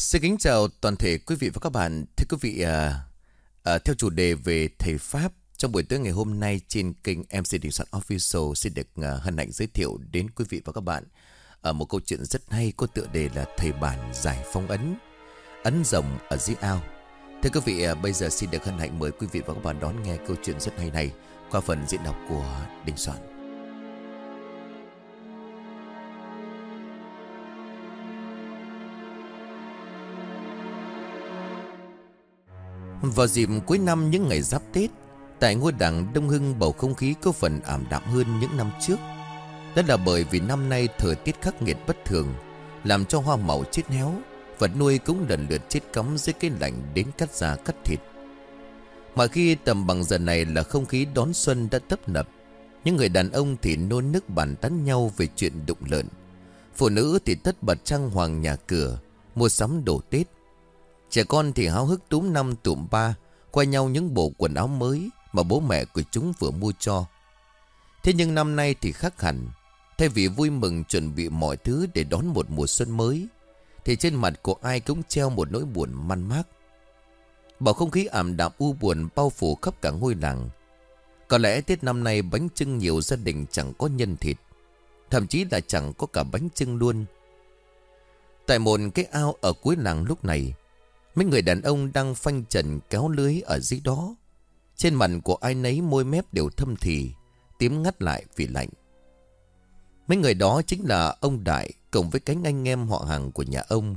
Xin kính chào toàn thể quý vị và các bạn. Thưa quý vị, theo chủ đề về thầy Pháp, trong buổi tối ngày hôm nay trên kênh MC Đình Soạn Official xin được hân hạnh giới thiệu đến quý vị và các bạn một câu chuyện rất hay có tựa đề là Thầy Bản Giải Phong Ấn, ấn rồng ở dưới ao. Thưa quý vị, bây giờ xin được hân hạnh mời quý vị và các bạn đón nghe câu chuyện rất hay này qua phần diễn đọc của Đình Soạn. Vào dịp cuối năm những ngày giáp Tết, tại ngôi làng Đông Hưng bầu không khí có phần ảm đạm hơn những năm trước. Đó là bởi vì năm nay thời tiết khắc nghiệt bất thường, làm cho hoa màu chết héo, vật nuôi cũng lần lượt chết cóng dưới cái lạnh đến cắt da cắt thịt. Mà khi tầm bằng giờ này là không khí đón xuân đã tấp nập. Những người đàn ông thì nôn nức bàn tán nhau về chuyện đụng lợn, phụ nữ thì tất bật trang hoàng nhà cửa, mua sắm đồ Tết. Trẻ con thì háo hức túm năm tụm ba, qua nhau những bộ quần áo mới mà bố mẹ của chúng vừa mua cho. Thế nhưng năm nay thì khác hẳn. Thay vì vui mừng chuẩn bị mọi thứ để đón một mùa xuân mới, thì trên mặt của ai cũng treo một nỗi buồn man mác. Bầu không khí ảm đạm u buồn bao phủ khắp cả ngôi làng. Có lẽ Tết năm nay bánh chưng nhiều gia đình chẳng có nhân thịt, thậm chí là chẳng có cả bánh chưng luôn. Tại một cái ao ở cuối làng lúc này, mấy người đàn ông đang phanh trần kéo lưới ở dưới đó. Trên mặt của ai nấy môi mép đều thâm thì, tím ngắt lại vì lạnh. Mấy người đó chính là ông Đại cùng với cánh anh em họ hàng của nhà ông.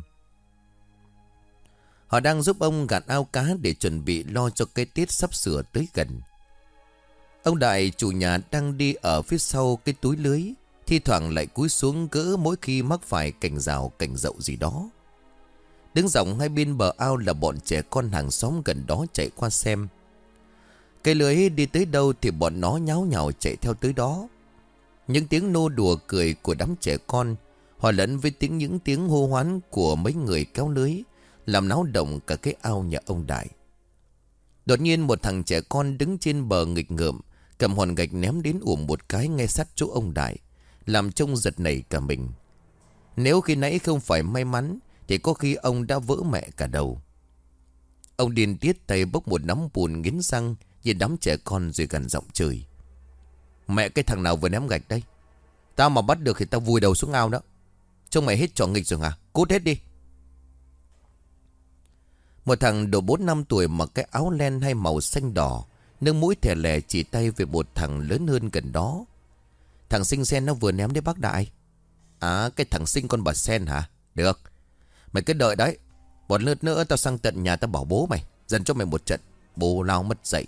Họ đang giúp ông gạt ao cá để chuẩn bị lo cho cái Tết sắp sửa tới gần. Ông Đại chủ nhà đang đi ở phía sau cái túi lưới, thi thoảng lại cúi xuống gỡ mỗi khi mắc phải cành rào cành dậu gì đó. Đứng dọc hai bên bờ ao là bọn trẻ con hàng xóm gần đó chạy qua xem. Cây lưới đi tới đâu thì bọn nó nháo nhào chạy theo tới đó. Những tiếng nô đùa cười của đám trẻ con hòa lẫn với những tiếng hô hoán của mấy người kéo lưới, làm náo động cả cái ao nhà ông Đại. Đột nhiên một thằng trẻ con đứng trên bờ nghịch ngợm, cầm hòn gạch ném đến ủm một cái ngay sát chỗ ông Đại, làm trông giật nảy cả mình. Nếu khi nãy không phải may mắn thì có khi ông đã vỡ mẹ cả đầu. Ông điên tiết tay bốc một nắm bùn nghiến răng nhìn đám trẻ con rồi gần giọng chửi: "Mẹ cái thằng nào vừa ném gạch đây? Tao mà bắt được thì tao vùi đầu xuống ao đó. Trông mày hết trò nghịch rồi hả? Cút hết đi." Một thằng độ 4-5 tuổi mặc cái áo len hay màu xanh đỏ, nâng mũi thè lè chỉ tay về một thằng lớn hơn gần đó: "Thằng Sinh Sen nó vừa ném đấy bác Đại." "À, cái thằng Sinh con bà Sen hả? Được, mày cứ đợi đấy. Một lượt nữa tao sang tận nhà tao bảo bố mày dần cho mày một trận, bố lao mất dậy."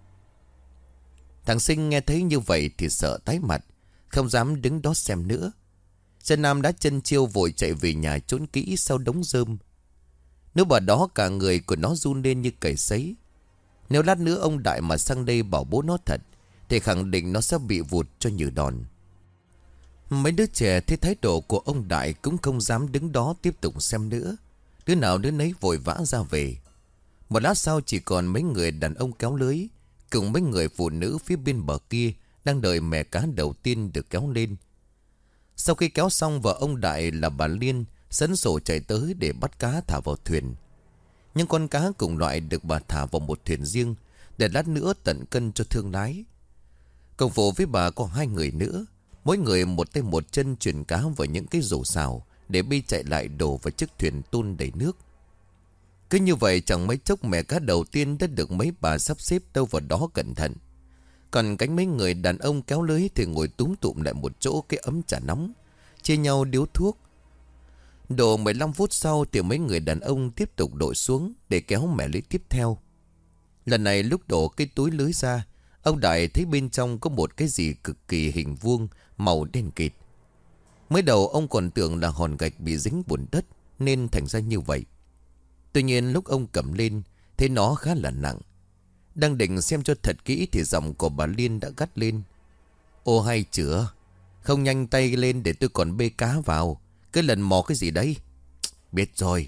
Thằng Sinh nghe thấy như vậy thì sợ tái mặt, không dám đứng đó xem nữa. Sơn Nam đã chân chiêu vội chạy về nhà trốn kỹ sau đống rơm. Nếu bà đó cả người của nó run lên như cầy sấy. Nếu lát nữa ông Đại mà sang đây bảo bố nó thật thì khẳng định nó sẽ bị vụt cho như đòn. Mấy đứa trẻ thấy thái độ của ông Đại cũng không dám đứng đó tiếp tục xem nữa. Đứa nào đứa nấy vội vã ra về. Một lát sau chỉ còn mấy người đàn ông kéo lưới cùng mấy người phụ nữ phía bên bờ kia đang đợi mẻ cá đầu tiên được kéo lên. Sau khi kéo xong, vợ ông Đại là bà Liên sấn sổ chạy tới để bắt cá thả vào thuyền. Nhưng con cá cùng loại được bà thả vào một thuyền riêng để lát nữa tận cân cho thương lái. Cùng phụ với bà có hai người nữa, mỗi người một tay một chân chuyển cá vào những cái rổ xào để bi chạy lại đổ vào chiếc thuyền tôn đầy nước. Cứ như vậy chẳng mấy chốc mẻ cá đầu tiên đã được mấy bà sắp xếp đâu vào đó cẩn thận. Còn cánh mấy người đàn ông kéo lưới thì ngồi túm tụm lại một chỗ cái ấm trà nóng, chia nhau điếu thuốc. Độ 15 phút sau thì mấy người đàn ông tiếp tục đội xuống để kéo mẻ lưới tiếp theo. Lần này lúc đổ cái túi lưới ra, ông Đại thấy bên trong có một cái gì cực kỳ hình vuông, màu đen kịt. Mới đầu ông còn tưởng là hòn gạch bị dính bùn đất nên thành ra như vậy. Tuy nhiên lúc ông cầm lên thấy nó khá là nặng. Đang định xem cho thật kỹ thì giọng của bà Liên đã gắt lên: "Ô hay chữa, không nhanh tay lên để tôi còn bê cá vào. Cái lần mò cái gì đấy?" "Biết rồi."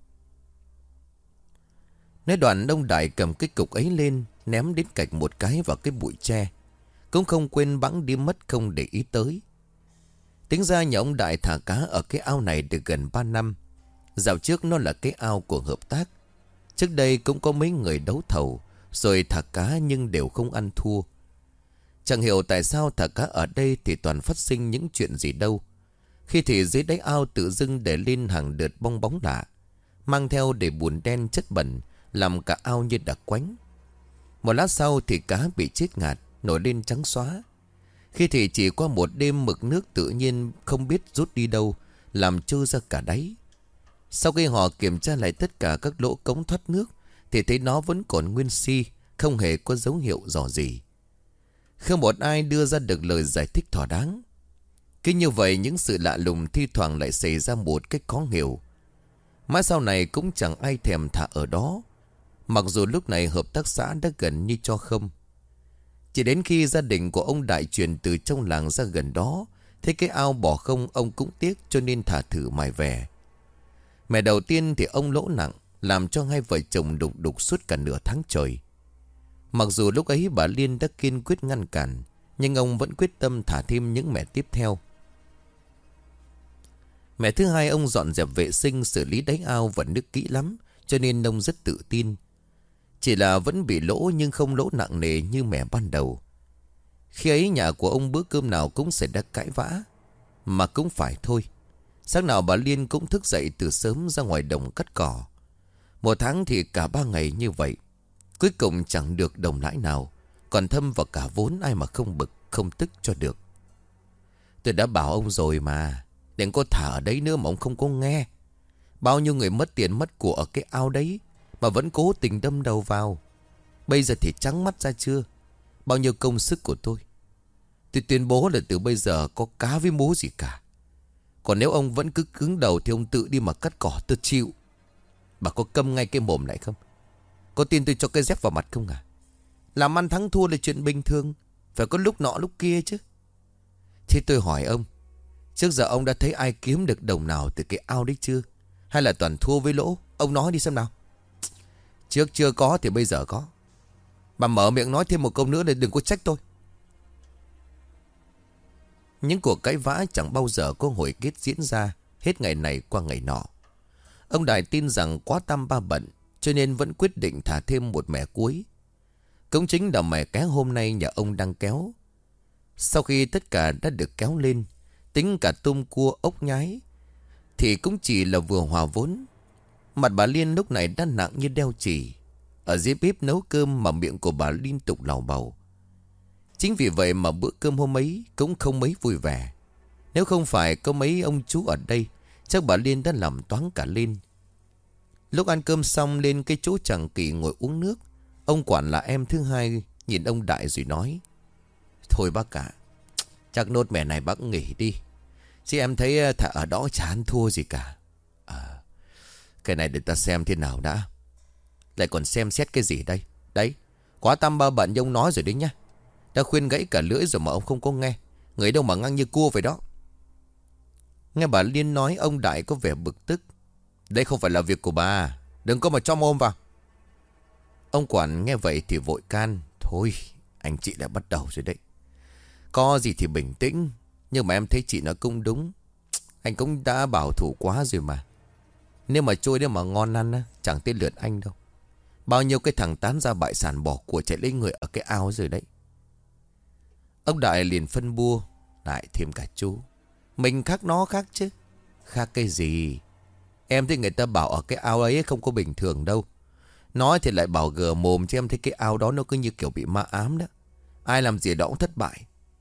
Nói đoạn ông Đại cầm cái cục ấy lên, ném đến cạnh một cái vào cái bụi tre, cũng không quên bẵng đi mất không để ý tới. Tính ra nhà ông Đại thả cá ở cái ao này được gần 3 năm. Dạo trước nó là cái ao của hợp tác. Trước đây cũng có mấy người đấu thầu rồi thả cá nhưng đều không ăn thua. Chẳng hiểu tại sao thả cá ở đây thì toàn phát sinh những chuyện gì đâu. Khi thì dưới đáy ao tự dưng để lên hàng đợt bong bóng lạ, mang theo để bùn đen chất bẩn, làm cả ao như đặc quánh. Một lát sau thì cá bị chết ngạt, nổi lên trắng xóa. Khi thì chỉ qua một đêm mực nước tự nhiên không biết rút đi đâu, làm trôi ra cả đáy. Sau khi họ kiểm tra lại tất cả các lỗ cống thoát nước thì thấy nó vẫn còn nguyên si, không hề có dấu hiệu rò rỉ. Không một ai đưa ra được lời giải thích thỏa đáng. Cứ như vậy những sự lạ lùng thi thoảng lại xảy ra một cách khó hiểu. Mãi sau này cũng chẳng ai thèm thả ở đó, mặc dù lúc này hợp tác xã đã gần như cho không. Chỉ đến khi gia đình của ông Đại chuyển từ trong làng ra gần đó, thấy cái ao bỏ không ông cũng tiếc cho nên thả thử mài về. Mẹ đầu tiên thì ông lỗ nặng, làm cho hai vợ chồng đục đục suốt cả nửa tháng trời. Mặc dù lúc ấy bà Liên đã kiên quyết ngăn cản, nhưng ông vẫn quyết tâm thả thêm những mẻ tiếp theo. Mẻ thứ hai ông dọn dẹp vệ sinh xử lý đáy ao và nước kỹ lắm, cho nên ông rất tự tin. Chỉ là vẫn bị lỗ nhưng không lỗ nặng nề như mẻ ban đầu. Khi ấy nhà của ông bữa cơm nào cũng xảy ra cãi vã. Mà cũng phải thôi. Sáng nào bà Liên cũng thức dậy từ sớm ra ngoài đồng cắt cỏ. Một tháng thì cả 3 ngày như vậy. Cuối cùng chẳng được đồng lãi nào. Còn thâm vào cả vốn ai mà không bực, không tức cho được. Tôi đã bảo ông rồi mà. Đừng có thả ở đấy nữa mà ông không có nghe. Bao nhiêu người mất tiền mất của ở cái ao đấy mà vẫn cố tình đâm đầu vào. Bây giờ thì trắng mắt ra chưa? Bao nhiêu công sức của tôi. Tôi tuyên bố là từ bây giờ có cá với mố gì cả. Còn nếu ông vẫn cứ cứng đầu thì ông tự đi mà cắt cỏ tôi chịu. Bà có câm ngay cái mồm lại không? Có tin tôi cho cái dép vào mặt không à? Làm ăn thắng thua là chuyện bình thường. Phải có lúc nọ lúc kia chứ. Thế tôi hỏi ông, trước giờ ông đã thấy ai kiếm được đồng nào từ cái ao đấy chưa? Hay là toàn thua với lỗ? Ông nói đi xem nào. Trước chưa có thì bây giờ có. Bà mở miệng nói thêm một câu nữa để đừng có trách tôi. Những cuộc cãi vã chẳng bao giờ có hồi kết diễn ra, hết ngày này qua ngày nọ. Ông Đại tin rằng quá tam ba bận, cho nên vẫn quyết định thả thêm một mẻ cuối. Cũng chính là mẻ cá hôm nay nhà ông đang kéo. Sau khi tất cả đã được kéo lên, tính cả tôm cua ốc nhái, thì cũng chỉ là vừa hòa vốn. Mặt bà Liên lúc này đã nặng như đeo chì. Ở dưới bếp nấu cơm mà miệng của bà liên tục lào bầu. Chính vì vậy mà bữa cơm hôm ấy cũng không mấy vui vẻ. Nếu không phải có mấy ông chú ở đây, chắc bà Liên đã làm toáng cả lên. Lúc ăn cơm xong lên cái chỗ Tràng Kỳ ngồi uống nước. Ông quản là em thứ hai nhìn ông Đại rồi nói: Thôi bác cả, chắc nốt mẻ này bác nghỉ đi. Chứ em thấy thả ở đó chả ăn thua gì cả. Cái này để ta xem thế nào đã. Lại còn xem xét cái gì đây? Đấy, quá tam ba bận như ông nói rồi đấy nhá. Đã khuyên gãy cả lưỡi rồi mà ông không có nghe. Người đâu mà ngang như cua vậy đó. Nghe bà Liên nói ông Đại có vẻ bực tức. Đây không phải là việc của bà, đừng có mà cho mồm vào. Ông quản nghe vậy thì vội can: Thôi, anh chị đã bắt đầu rồi đấy. Có gì thì bình tĩnh. Nhưng mà em thấy chị nói cũng đúng. Anh cũng đã bảo thủ quá rồi mà. Nếu mà trôi nếu mà ngon ăn á, chẳng tới lượt anh đâu. Bao nhiêu cái thằng tán ra bại sản bỏ của chạy lấy người ở cái ao rồi đấy. Ông Đại liền phân bua: Lại thêm cả chú. Mình khác nó khác chứ. Khác cái gì? Em thấy người ta bảo ở cái ao ấy không có bình thường đâu. Nói thì lại bảo gờ mồm, chứ em thấy cái ao đó nó cứ như kiểu bị ma ám đó. Ai làm gì đó cũng thất bại.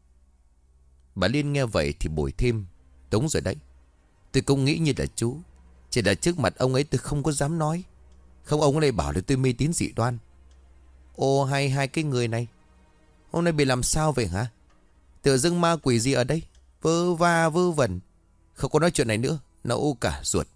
Bà Liên nghe vậy thì bồi thêm: Đúng rồi đấy. Tôi cũng nghĩ như là chú. Chỉ là trước mặt ông ấy tôi không có dám nói. Không ông ấy bảo là tôi mê tín dị đoan. Ô hai cái người này hôm nay bị làm sao vậy hả? Tự dưng ma quỷ gì ở đây? Vơ va vơ vẩn. Không có nói chuyện này nữa, nẫu cả ruột.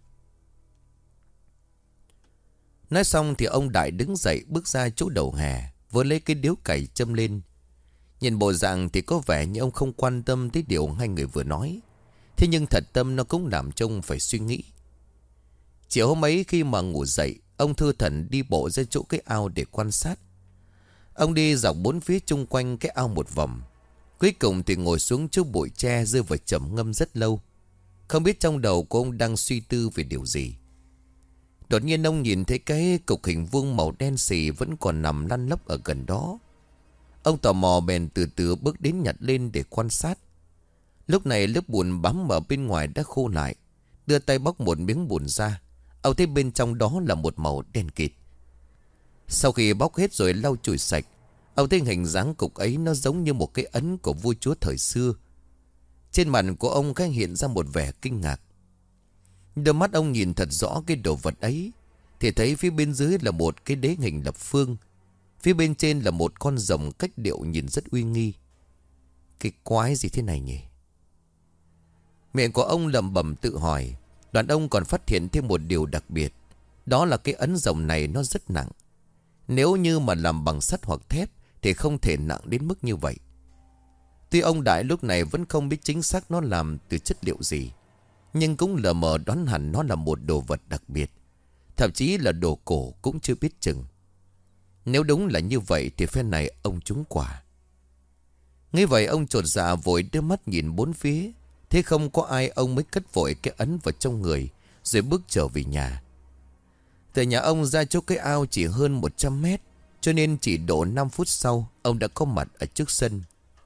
Nói xong thì ông Đại đứng dậy bước ra chỗ đầu hè, vừa lấy cái điếu cày châm lên. Nhìn bộ dạng thì có vẻ như ông không quan tâm tới điều hai người vừa nói. Thế nhưng thật tâm nó cũng làm cho ông phải suy nghĩ. Chiều hôm ấy khi mà ngủ dậy, ông thư thẩn đi bộ ra chỗ cái ao để quan sát. Ông đi dọc bốn phía chung quanh cái ao một vòng. Cuối cùng thì ngồi xuống chỗ bụi tre rơi vào trầm ngâm rất lâu. Không biết trong đầu của ông đang suy tư về điều gì. Đột nhiên ông nhìn thấy cái cục hình vuông màu đen xì vẫn còn nằm lăn lóc ở gần đó. Ông tò mò bèn từ từ bước đến nhặt lên để quan sát. Lúc này lớp bùn bám ở bên ngoài đã khô lại. Đưa tay bóc một miếng bùn ra. Ông thấy bên trong đó là một màu đen kịt. Sau khi bóc hết rồi lau chùi sạch, ông thấy hình dáng cục ấy nó giống như một cái ấn của vua chúa thời xưa. Trên mặt của ông khẽ hiện ra một vẻ kinh ngạc. Đôi mắt ông nhìn thật rõ cái đồ vật ấy, thì thấy phía bên dưới là một cái đế hình lập phương. Phía bên trên là một con rồng cách điệu nhìn rất uy nghi. Cái quái gì thế này nhỉ? Miệng của ông lẩm bẩm tự hỏi. Đoạn ông còn phát hiện thêm một điều đặc biệt. Đó là cái ấn rồng này nó rất nặng. Nếu như mà làm bằng sắt hoặc thép thì không thể nặng đến mức như vậy. Tuy ông Đại lúc này vẫn không biết chính xác nó làm từ chất liệu gì, nhưng cũng lờ mờ đoán hẳn nó là một đồ vật đặc biệt. Thậm chí là đồ cổ cũng chưa biết chừng. Nếu đúng là như vậy thì phen này ông trúng quả. Nghe vậy ông chột dạ vội đưa mắt nhìn bốn phía. Thế không có ai, ông mới cất vội cái ấn vào trong người, rồi bước trở về nhà. Từ nhà ông ra chỗ cái ao chỉ hơn 100 mét, cho nên chỉ độ 5 phút sau ông đã có mặt ở trước sân.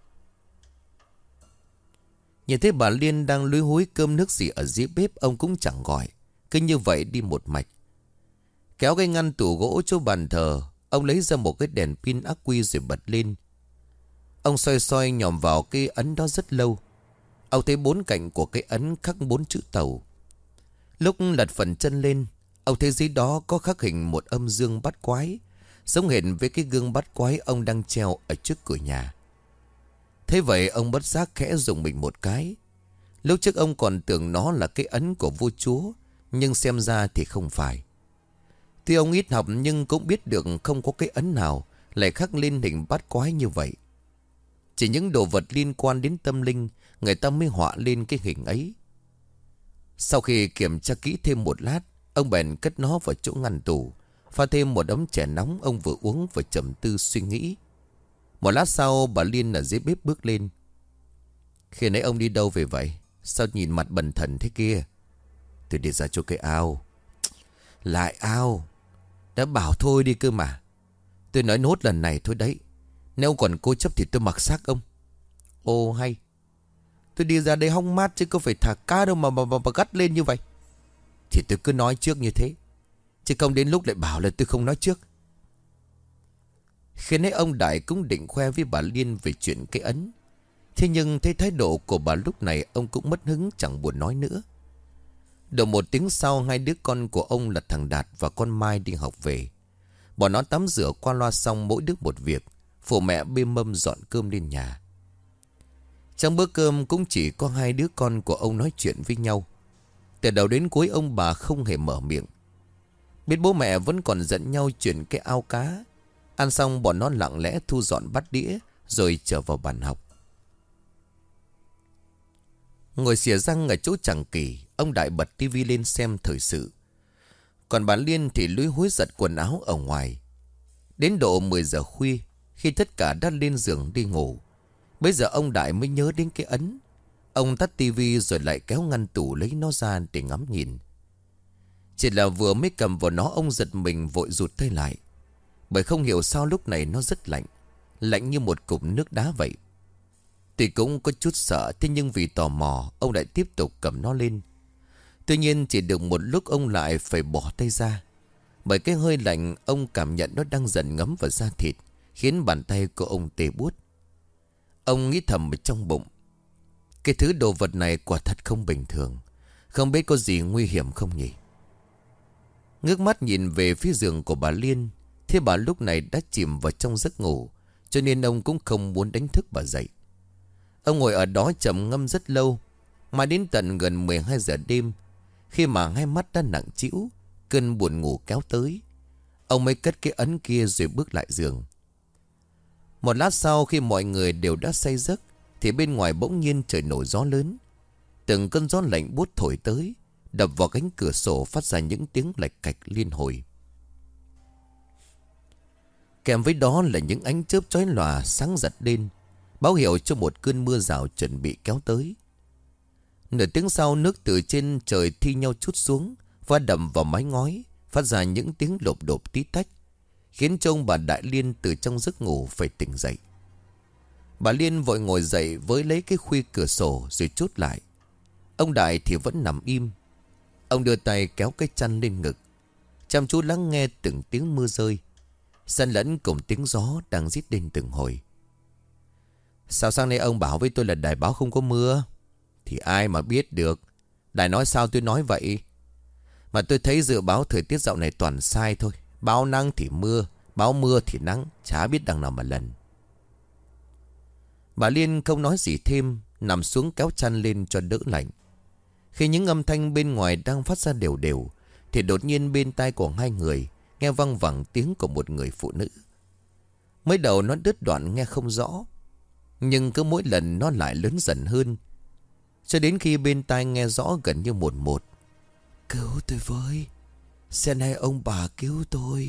Nhìn thấy bà Liên đang lúi húi cơm nước gì ở dưới bếp, ông cũng chẳng gọi, cứ như vậy đi một mạch. Kéo cái ngăn tủ gỗ chỗ bàn thờ, ông lấy ra một cái đèn pin ắc quy rồi bật lên. Ông soi soi nhòm vào cái ấn đó rất lâu. Ông thấy bốn cạnh của cái ấn khắc 4 chữ Tàu. Lúc lật phần chân lên, ông thấy dưới đó có khắc hình một âm dương bát quái, giống hệt với cái gương bát quái ông đang treo ở trước cửa nhà. Thế vậy ông bất giác khẽ rùng mình một cái. Lúc trước ông còn tưởng nó là cái ấn của vua chúa, nhưng xem ra thì không phải. Tuy ông ít học nhưng cũng biết được không có cái ấn nào lại khắc lên hình bát quái như vậy. Chỉ những đồ vật liên quan đến tâm linh người ta mới họa lên cái hình ấy. Sau khi kiểm tra kỹ thêm một lát, ông bèn cất nó vào chỗ ngăn tủ, pha thêm một ấm chè nóng ông vừa uống vừa trầm tư suy nghĩ. Một lát sau bà Liên ở dưới bếp bước lên. Khi nãy ông đi đâu về vậy? Sao nhìn mặt bần thần thế kia? Tôi đi ra chỗ cái ao. Lại ao? Đã bảo thôi đi cơ mà. Tôi nói nốt lần này thôi đấy. Nếu còn cố chấp thì tôi mặc xác ông. Ồ hay. Tôi đi ra đây hong mát chứ có phải thả cá đâu mà gắt lên như vậy. Thì tôi cứ nói trước như thế, chứ không đến lúc lại bảo là tôi không nói trước. Khi nãy ông Đại cũng định khoe với bà Liên về chuyện cái ấn. Thế nhưng thấy thái độ của bà lúc này, ông cũng mất hứng chẳng buồn nói nữa. Độ 1 tiếng sau, hai đứa con của ông là thằng Đạt và con Mai đi học về. Bọn nó tắm rửa qua loa xong mỗi đứa một việc, phụ mẹ bê mâm dọn cơm lên nhà. Trong bữa cơm cũng chỉ có hai đứa con của ông nói chuyện với nhau. Từ đầu đến cuối ông bà không hề mở miệng. Biết bố mẹ vẫn còn giận nhau chuyện cái ao cá. Ăn xong bọn nó lặng lẽ thu dọn bát đĩa rồi trở vào bàn học. Ngồi xỉa răng ở chỗ chẳng kỳ, ông Đại bật tivi lên xem thời sự. Còn bà Liên thì lúi húi giặt quần áo ở ngoài. Đến độ 10 giờ khuya, khi tất cả đã lên giường đi ngủ, bây giờ ông Đại mới nhớ đến cái ấn. Ông tắt tivi rồi lại kéo ngăn tủ lấy nó ra để ngắm nhìn. Chỉ là vừa mới cầm vào nó, ông giật mình vội rụt tay lại. Bởi không hiểu sao lúc này nó rất lạnh, lạnh như một cục nước đá vậy. Tuy cũng có chút sợ, thế nhưng vì tò mò, ông lại tiếp tục cầm nó lên. Tuy nhiên chỉ được một lúc ông lại phải bỏ tay ra. Bởi cái hơi lạnh ông cảm nhận nó đang dần ngấm vào da thịt, khiến bàn tay của ông tê buốt. Ông nghĩ thầm ở trong bụng, cái thứ đồ vật này quả thật không bình thường, không biết có gì nguy hiểm không nhỉ. Ngước mắt nhìn về phía giường của bà Liên, thế bà lúc này đã chìm vào trong giấc ngủ, cho nên ông cũng không muốn đánh thức bà dậy. Ông ngồi ở đó trầm ngâm rất lâu, mà đến tận gần 12 giờ đêm, khi mà hai mắt đã nặng trĩu, cơn buồn ngủ kéo tới, ông mới cất cái ấn kia rồi bước lại giường. Một lát sau, khi mọi người đều đã say giấc, thì bên ngoài bỗng nhiên trời nổi gió lớn. Từng cơn gió lạnh buốt thổi tới, đập vào cánh cửa sổ phát ra những tiếng lạch cạch liên hồi. Kèm với đó là những ánh chớp chói lòa sáng giật lên, báo hiệu cho một cơn mưa rào chuẩn bị kéo tới. Nửa tiếng sau, nước từ trên trời thi nhau trút xuống, va đập vào mái ngói, phát ra những tiếng lộp độp tí tách, khiến cho ông bà Đại Liên từ trong giấc ngủ phải tỉnh dậy. Bà Liên vội ngồi dậy với lấy cái khuy cửa sổ rồi chốt lại. Ông Đại thì vẫn nằm im. Ông đưa tay kéo cái chăn lên ngực, chăm chú lắng nghe từng tiếng mưa rơi, xen lẫn cùng tiếng gió đang rít lên từng hồi. Sao sáng nay ông bảo với tôi là đài báo không có mưa? Thì ai mà biết được. Đài nói sao tôi nói vậy. Mà tôi thấy dự báo thời tiết dạo này toàn sai thôi. Báo nắng thì mưa, báo mưa thì nắng, chả biết đằng nào mà lần. Bà Liên không nói gì thêm, nằm xuống kéo chăn lên cho đỡ lạnh. Khi những âm thanh bên ngoài đang phát ra đều đều, thì đột nhiên bên tai của hai người nghe văng vẳng tiếng của một người phụ nữ. Mới đầu nó đứt đoạn nghe không rõ, nhưng cứ mỗi lần nó lại lớn dần hơn, cho đến khi bên tai nghe rõ gần như một một. Cứu tôi với, sen hay ông bà cứu tôi.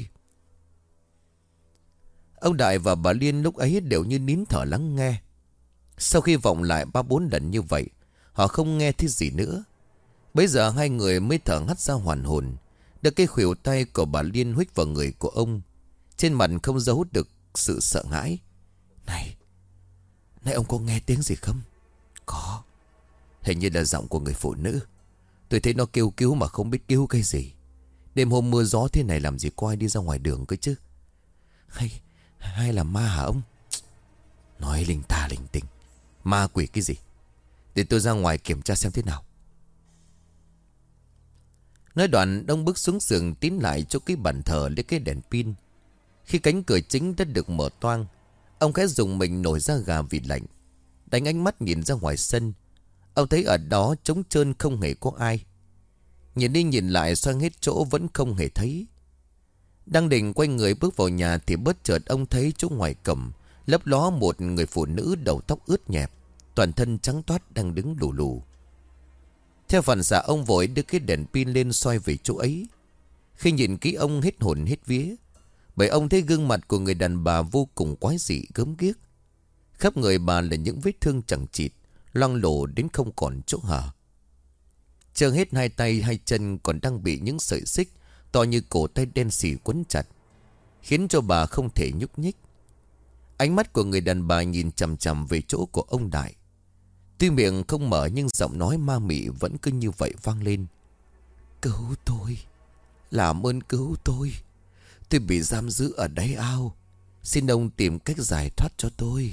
Ông Đại và bà Liên lúc ấy đều như nín thở lắng nghe. Sau khi vọng lại 3-4 lần như vậy, họ không nghe thấy gì nữa. Bây giờ hai người mới thở hắt ra hoàn hồn, đưa cái khuỷu tay của bà Liên huých vào người của ông. Trên mặt không giấu được sự sợ hãi. Này ông có nghe tiếng gì không? Có. Hình như là giọng của người phụ nữ. Tôi thấy nó kêu cứu mà không biết cứu cái gì. Đêm hôm mưa gió thế này làm gì có ai đi ra ngoài đường cơ chứ? Hay là ma hả ông? Nói linh ta linh tinh. Ma quỷ cái gì? Để tôi ra ngoài kiểm tra xem thế nào. Nói đoạn ông bước xuống giường tiến lại chỗ cái bàn thờ lấy cái đèn pin. Khi cánh cửa chính đã được mở toang, ông khẽ dùng mình nổi ra gà vì lạnh. Đánh ánh mắt nhìn ra ngoài sân, ông thấy ở đó trống trơn không hề có ai. Nhìn đi nhìn lại xoay hết chỗ vẫn không hề thấy. Đang định quay người bước vào nhà thì bất chợt ông thấy chỗ ngoài cổng lấp ló một người phụ nữ đầu tóc ướt nhẹp, toàn thân trắng toát đang đứng lù lù. Theo phản xạ ông vội đưa cái đèn pin lên soi về chỗ ấy. Khi nhìn kỹ ông hết hồn hết vía, bởi ông thấy gương mặt của người đàn bà vô cùng quái dị gớm ghiếc. Khắp người bà là những vết thương chằng chịt, loang lổ đến không còn chỗ hở. Trơ hết hai tay hai chân còn đang bị những sợi xích to như cổ tay đen xì quấn chặt, khiến cho bà không thể nhúc nhích. Ánh mắt của người đàn bà nhìn chằm chằm về chỗ của ông Đại. Tuy miệng không mở nhưng giọng nói ma mị vẫn cứ như vậy vang lên. Cứu tôi, làm ơn cứu tôi. Tôi bị giam giữ ở đáy ao, xin ông tìm cách giải thoát cho tôi.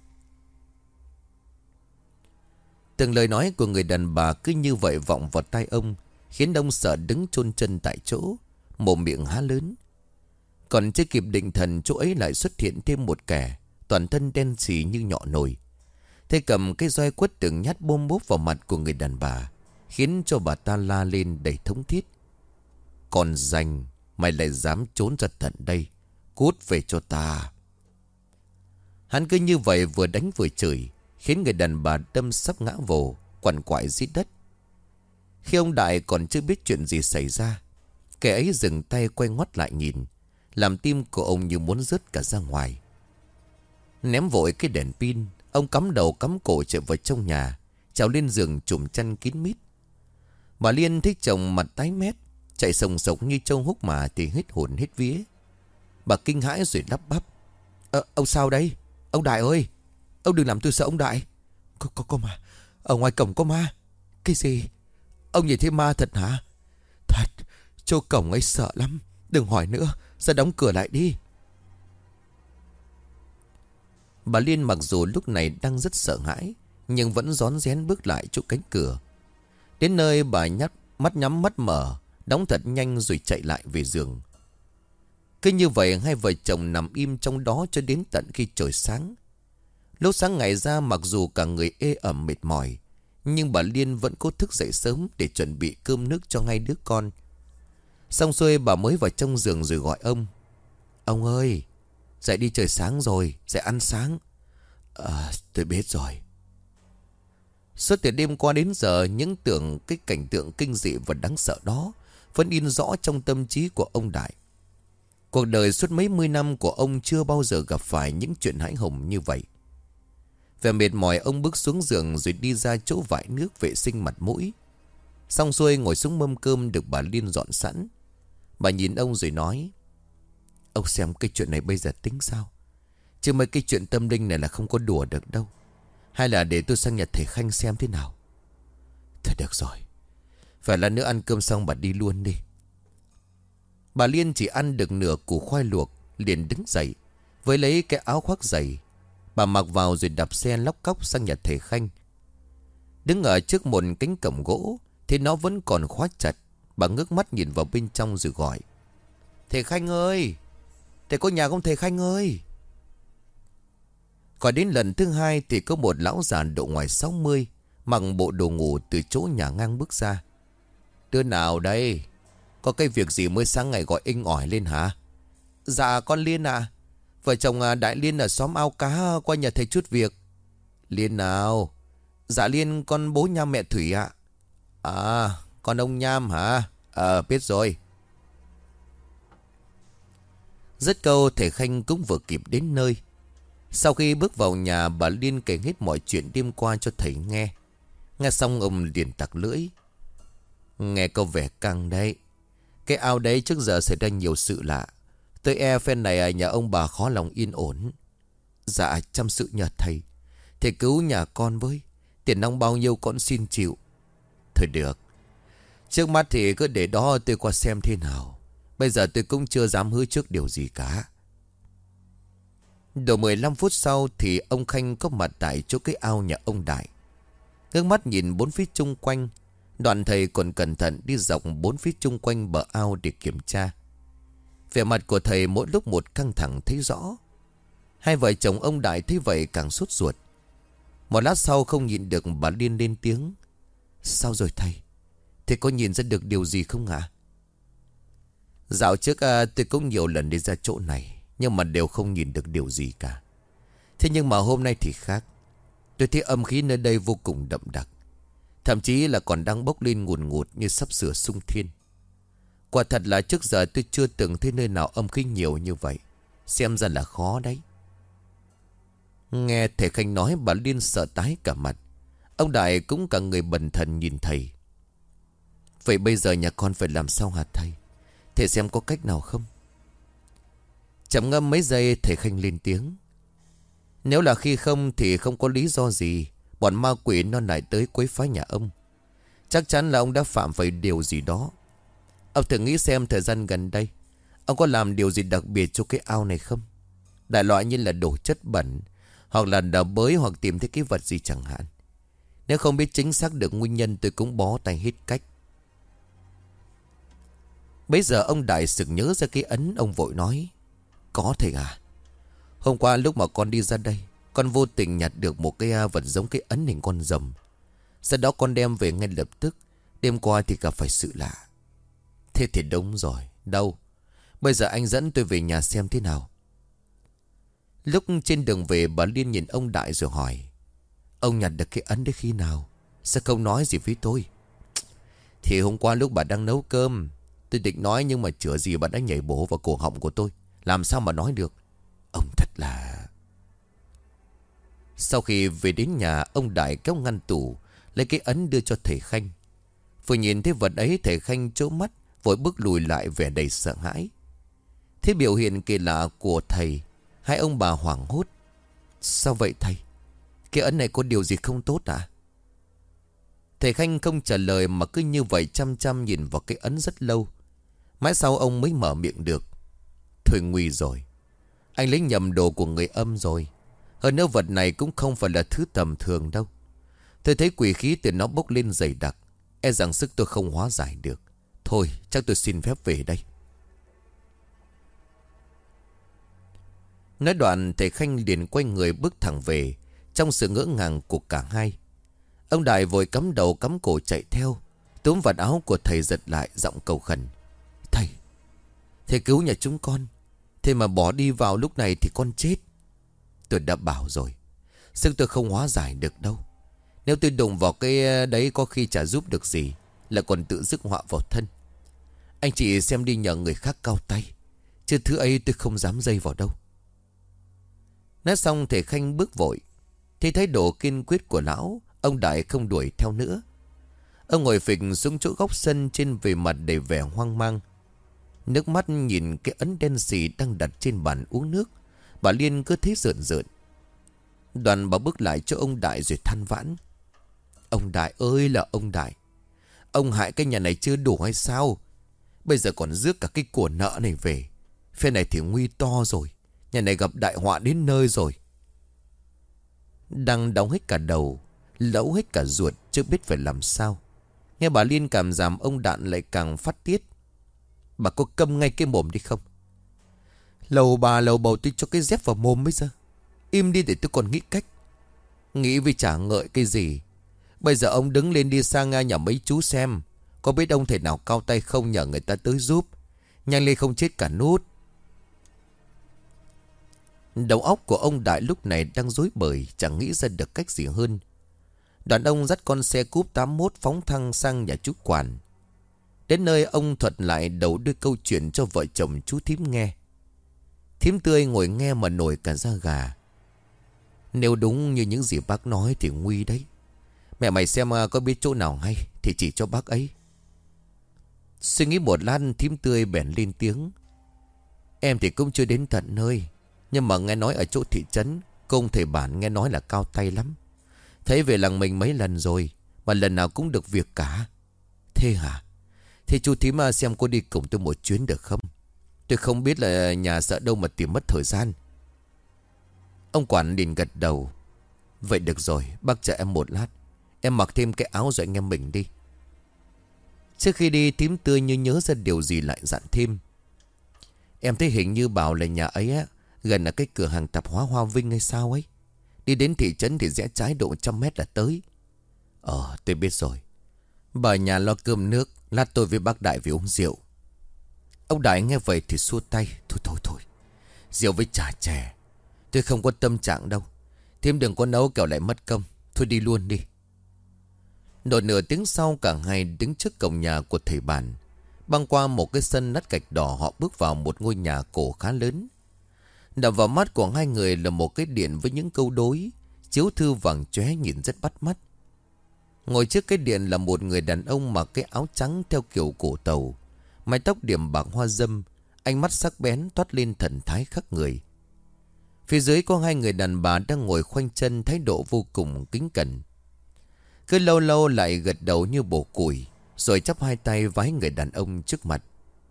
Từng lời nói của người đàn bà cứ như vậy vọng vào tai ông, khiến ông sợ đứng chôn chân tại chỗ, mồm miệng há lớn. Còn chưa kịp định thần, chỗ ấy lại xuất hiện thêm một kẻ, toàn thân đen xì như nhọ nồi. Thế cầm cái roi quất từng nhát bôm bốp vào mặt của người đàn bà, khiến cho bà ta la lên đầy thống thiết. Còn danh, mày lại dám trốn ra tận đây, cút về cho ta. Hắn cứ như vậy vừa đánh vừa chửi, khiến người đàn bà đâm sắp ngã vồ, quằn quại dưới đất. Khi ông Đại còn chưa biết chuyện gì xảy ra, kẻ ấy dừng tay quay ngoắt lại nhìn, làm tim của ông như muốn rớt cả ra ngoài. Ném vội cái đèn pin, ông cắm đầu cắm cổ chạy vào trong nhà, trèo lên giường trùm chăn kín mít. Bà Liên thấy chồng mặt tái mét, chạy sồng sộc như trâu húc mà thì hết hồn hết vía. Bà kinh hãi rồi lắp bắp. Ông sao đây? Ông Đại ơi, ông đừng làm tôi sợ ông Đại. Có ma, ở ngoài cổng có ma. Cái gì? Ông nhìn thấy ma thật hả? Thật, chỗ cổng ấy sợ lắm. Đừng hỏi nữa, ra đóng cửa lại đi. Bà Liên mặc dù lúc này đang rất sợ hãi, nhưng vẫn rón rén bước lại chỗ cánh cửa. Đến nơi bà mắt nhắm mắt mở, đóng thật nhanh rồi chạy lại về giường. Cứ như vậy hai vợ chồng nằm im trong đó cho đến tận khi trời sáng. Lúc sáng ngày ra, mặc dù cả người ê ẩm mệt mỏi, nhưng bà Liên vẫn cố thức dậy sớm để chuẩn bị cơm nước cho hai đứa con. Xong xuôi bà mới vào trong giường rồi gọi ông. Ông ơi, dậy đi, trời sáng rồi, dậy ăn sáng. Tôi biết rồi. Suốt từ đêm qua đến giờ, những cái cảnh tượng kinh dị và đáng sợ đó vẫn in rõ trong tâm trí của ông Đại. Cuộc đời suốt mấy mươi năm của ông chưa bao giờ gặp phải những chuyện hãi hùng như vậy. Vẻ mệt mỏi ông bước xuống giường rồi đi ra chỗ vải nước vệ sinh mặt mũi. Xong xuôi ngồi xuống mâm cơm được bà Liên dọn sẵn. Bà nhìn ông rồi nói: ông xem cái chuyện này bây giờ tính sao? Chứ mấy cái chuyện tâm linh này là không có đùa được đâu. Hay là để tôi sang nhà thầy Khanh xem thế nào? Thôi được rồi, phải là nữa ăn cơm xong bà đi luôn đi. Bà Liên chỉ ăn được nửa củ khoai luộc liền đứng dậy, với lấy cái áo khoác dày. Bà mặc vào rồi đạp xe lóc cóc sang nhà thầy Khanh. Đứng ở trước một cánh cổng gỗ thì nó vẫn còn khóa chặt. Bà ngước mắt nhìn vào bên trong rồi gọi: thầy Khanh ơi! Thầy có nhà không thầy Khanh ơi? Gọi đến lần thứ hai thì có một lão già độ ngoài 60, mặc bộ đồ ngủ từ chỗ nhà ngang bước ra. Đứa nào đây? Có cái việc gì mới sáng ngày gọi inh ỏi lên hả? Dạ con Liên à. Vợ chồng Đại Liên ở xóm ao cá qua nhà thầy chút việc. Liên nào? Dạ Liên con bố Nham mẹ Thủy ạ. À con ông Nham hả? Biết rồi. Dứt câu thầy Khanh cũng vừa kịp đến nơi. Sau khi bước vào nhà, bà Liên kể hết mọi chuyện đêm qua cho thầy nghe. Nghe xong ông liền tặc lưỡi: nghe có vẻ căng đấy. Cái ao đấy trước giờ xảy ra nhiều sự lạ. Tôi e phen này nhà ông bà khó lòng yên ổn. Dạ chăm sự nhờ thầy. Thầy cứu nhà con với. Tiền nong bao nhiêu con xin chịu. Thôi được, trước mắt thì cứ để đó tôi qua xem thế nào. Bây giờ tôi cũng chưa dám hứa trước điều gì cả. Độ 15 phút sau thì ông Khanh có mặt tại chỗ cái ao nhà ông Đại. Ngước mắt nhìn bốn phía chung quanh. Đoàn thầy còn cẩn thận đi dọc bốn phía chung quanh bờ ao để kiểm tra. Vẻ mặt của thầy mỗi lúc một căng thẳng thấy rõ. Hai vợ chồng ông Đại thấy vậy càng sốt ruột. Một lát sau không nhịn được bà Liên lên tiếng: sao rồi thầy? Thầy có nhìn ra được điều gì không ạ? Dạo trước tôi cũng nhiều lần đi ra chỗ này, nhưng mà đều không nhìn được điều gì cả. Thế nhưng mà hôm nay thì khác. Tôi thấy âm khí nơi đây vô cùng đậm đặc. Thậm chí là còn đang bốc lên ngùn ngụt như sắp sửa xung thiên. Quả thật là trước giờ tôi chưa từng thấy nơi nào âm khí nhiều như vậy. Xem ra là khó đấy. Nghe thầy Khanh nói bà Liên sợ tái cả mặt. Ông Đại cũng cả người bần thần nhìn thầy. Vậy bây giờ nhà con phải làm sao hả thầy? Thầy xem có cách nào không? Chậm ngâm mấy giây thầy Khanh lên tiếng: nếu là khi không thì không có lý do gì bọn ma quỷ nó lại tới quấy phá nhà ông. Chắc chắn là ông đã phạm phải điều gì đó. Ông thử nghĩ xem thời gian gần đây ông có làm điều gì đặc biệt cho cái ao này không? Đại loại như là đổ chất bẩn, hoặc là đào bới, hoặc tìm thấy cái vật gì chẳng hạn. Nếu không biết chính xác được nguyên nhân tôi cũng bó tay hết cách. Bây giờ ông Đại sực nhớ ra cái ấn. Ông vội nói: có thầy à. Hôm qua lúc mà con đi ra đây, con vô tình nhặt được một cái vật giống cái ấn hình con rồng. Sau đó con đem về ngay lập tức. Đêm qua thì gặp phải sự lạ. Thế thì đúng rồi. Đâu? Bây giờ anh dẫn tôi về nhà xem thế nào. Lúc trên đường về bà Liên nhìn ông Đại rồi hỏi: ông nhặt được cái ấn đấy khi nào? Sao không nói gì với tôi? Thì hôm qua lúc bà đang nấu cơm, tôi định nói nhưng mà chữa gì bà đã nhảy bổ vào cổ họng của tôi. Làm sao mà nói được? Ông thật là... Sau khi về đến nhà, ông Đại kéo ngăn tủ, lấy cái ấn đưa cho thầy Khanh. Vừa nhìn thấy vật ấy, thầy Khanh trố mắt, vội bước lùi lại vẻ đầy sợ hãi. Thế biểu hiện kỳ lạ của thầy, hai ông bà hoảng hốt. Sao vậy thầy? Cái ấn này có điều gì không tốt à? Thầy Khanh không trả lời mà cứ như vậy chăm chăm nhìn vào cái ấn rất lâu. Mãi sau ông mới mở miệng được. Thôi nguy rồi. Anh lấy nhầm đồ của người âm rồi. Hơn nữa vật này cũng không phải là thứ tầm thường đâu. Tôi thấy quỷ khí từ nó bốc lên dày đặc. E rằng sức tôi không hóa giải được. Thôi chắc tôi xin phép về đây. Nói đoạn thầy Khanh liền quay người bước thẳng về, trong sự ngỡ ngàng của cả hai. Ông Đại vội cắm đầu cắm cổ chạy theo, túm vạt áo của thầy giật lại, giọng cầu khẩn. Thầy cứu nhà chúng con. Thế mà bỏ đi vào lúc này thì con chết. Tôi đã bảo rồi, sức tôi không hóa giải được đâu. Nếu tôi đụng vào cái đấy có khi chả giúp được gì, là còn tự rước họa vào thân. Anh chị xem đi nhờ người khác cao tay, chứ thứ ấy tôi không dám dây vào đâu. Nói xong thầy Khanh bước vội. Thì thái độ kiên quyết của lão, ông Đại không đuổi theo nữa. Ông ngồi phịch xuống chỗ góc sân, trên về mặt đầy vẻ hoang mang. Nước mắt nhìn cái ấn đen xì đang đặt trên bàn uống nước. Bà Liên cứ thấy rợn rợn. Đoàn bà bước lại cho ông Đại rồi than vãn. Ông Đại ơi là ông Đại, ông hại cái nhà này chưa đủ hay sao? Bây giờ còn rước cả cái của nợ này về. Phe này thì nguy to rồi. Nhà này gặp đại họa đến nơi rồi. Đang đóng hết cả đầu, lẫu hết cả ruột, chưa biết phải làm sao. Nghe bà Liên cảm giảm, ông Đạn lại càng phát tiết. Bà có câm ngay cái mồm đi không? Lầu bà lầu bầu tôi cho cái dép vào mồm bây giờ. Im đi để tôi còn nghĩ cách. Nghĩ vì chả ngợi cái gì. Bây giờ ông đứng lên đi sang nhà mấy chú xem. Có biết ông thể nào cao tay không, nhờ người ta tới giúp. Nhanh lên không chết cả nút. Đầu óc của ông Đại lúc này đang rối bời, chẳng nghĩ ra được cách gì hơn. Đoàn ông dắt con xe cúp 81 phóng thăng sang nhà chú Quản. Đến nơi ông thuật lại đầu đuôi câu chuyện cho vợ chồng chú Thím nghe. Thím Tươi ngồi nghe mà nổi cả da gà. Nếu đúng như những gì bác nói thì nguy đấy. Mẹ mày xem có biết chỗ nào hay thì chỉ cho bác ấy. Suy nghĩ một lát, Thím Tươi bèn lên tiếng. Em thì cũng chưa đến tận nơi, nhưng mà nghe nói ở chỗ thị trấn công thầy bản nghe nói là cao tay lắm. Thấy về làng mình mấy lần rồi, mà lần nào cũng được việc cả. Thế hả? Thế chú Thím xem cô đi cùng tôi một chuyến được không? Tôi không biết là nhà sợ đâu mà tìm mất thời gian. Ông Quản liền gật đầu. Vậy được rồi, bác chờ em một lát. Em mặc thêm cái áo rồi anh em mình đi. Trước khi đi, Thím Tươi như nhớ ra điều gì lại dặn thêm. Em thấy hình như bảo là nhà ấy á, gần là cái cửa hàng tạp hóa Hoa Vinh hay sao ấy. Đi đến thị trấn thì rẽ trái độ 100 mét là tới. Tôi biết rồi. Bà ở nhà lo cơm nước, lát tôi với bác Đại về uống rượu. Ông Đại nghe vậy thì xua tay. Thôi rượu với trà chè tôi không có tâm trạng đâu. Thêm đừng có nấu kẻo lại mất công. Thôi đi luôn đi. Độ nửa tiếng sau, cả hai đứng trước cổng nhà của thầy bản. Băng qua một cái sân nát gạch đỏ, họ bước vào một ngôi nhà cổ khá lớn. Đập vào mắt của hai người là một cái điện với những câu đối, chiếu thư vàng chóe nhìn rất bắt mắt. Ngồi trước cái điện là một người đàn ông mặc cái áo trắng theo kiểu cổ tàu, mái tóc điểm bạc hoa dâm, ánh mắt sắc bén toát lên thần thái khắc người. Phía dưới có hai người đàn bà đang ngồi khoanh chân, thái độ vô cùng kính cẩn. Cứ lâu lâu lại gật đầu như bổ củi, rồi chắp hai tay vái người đàn ông trước mặt.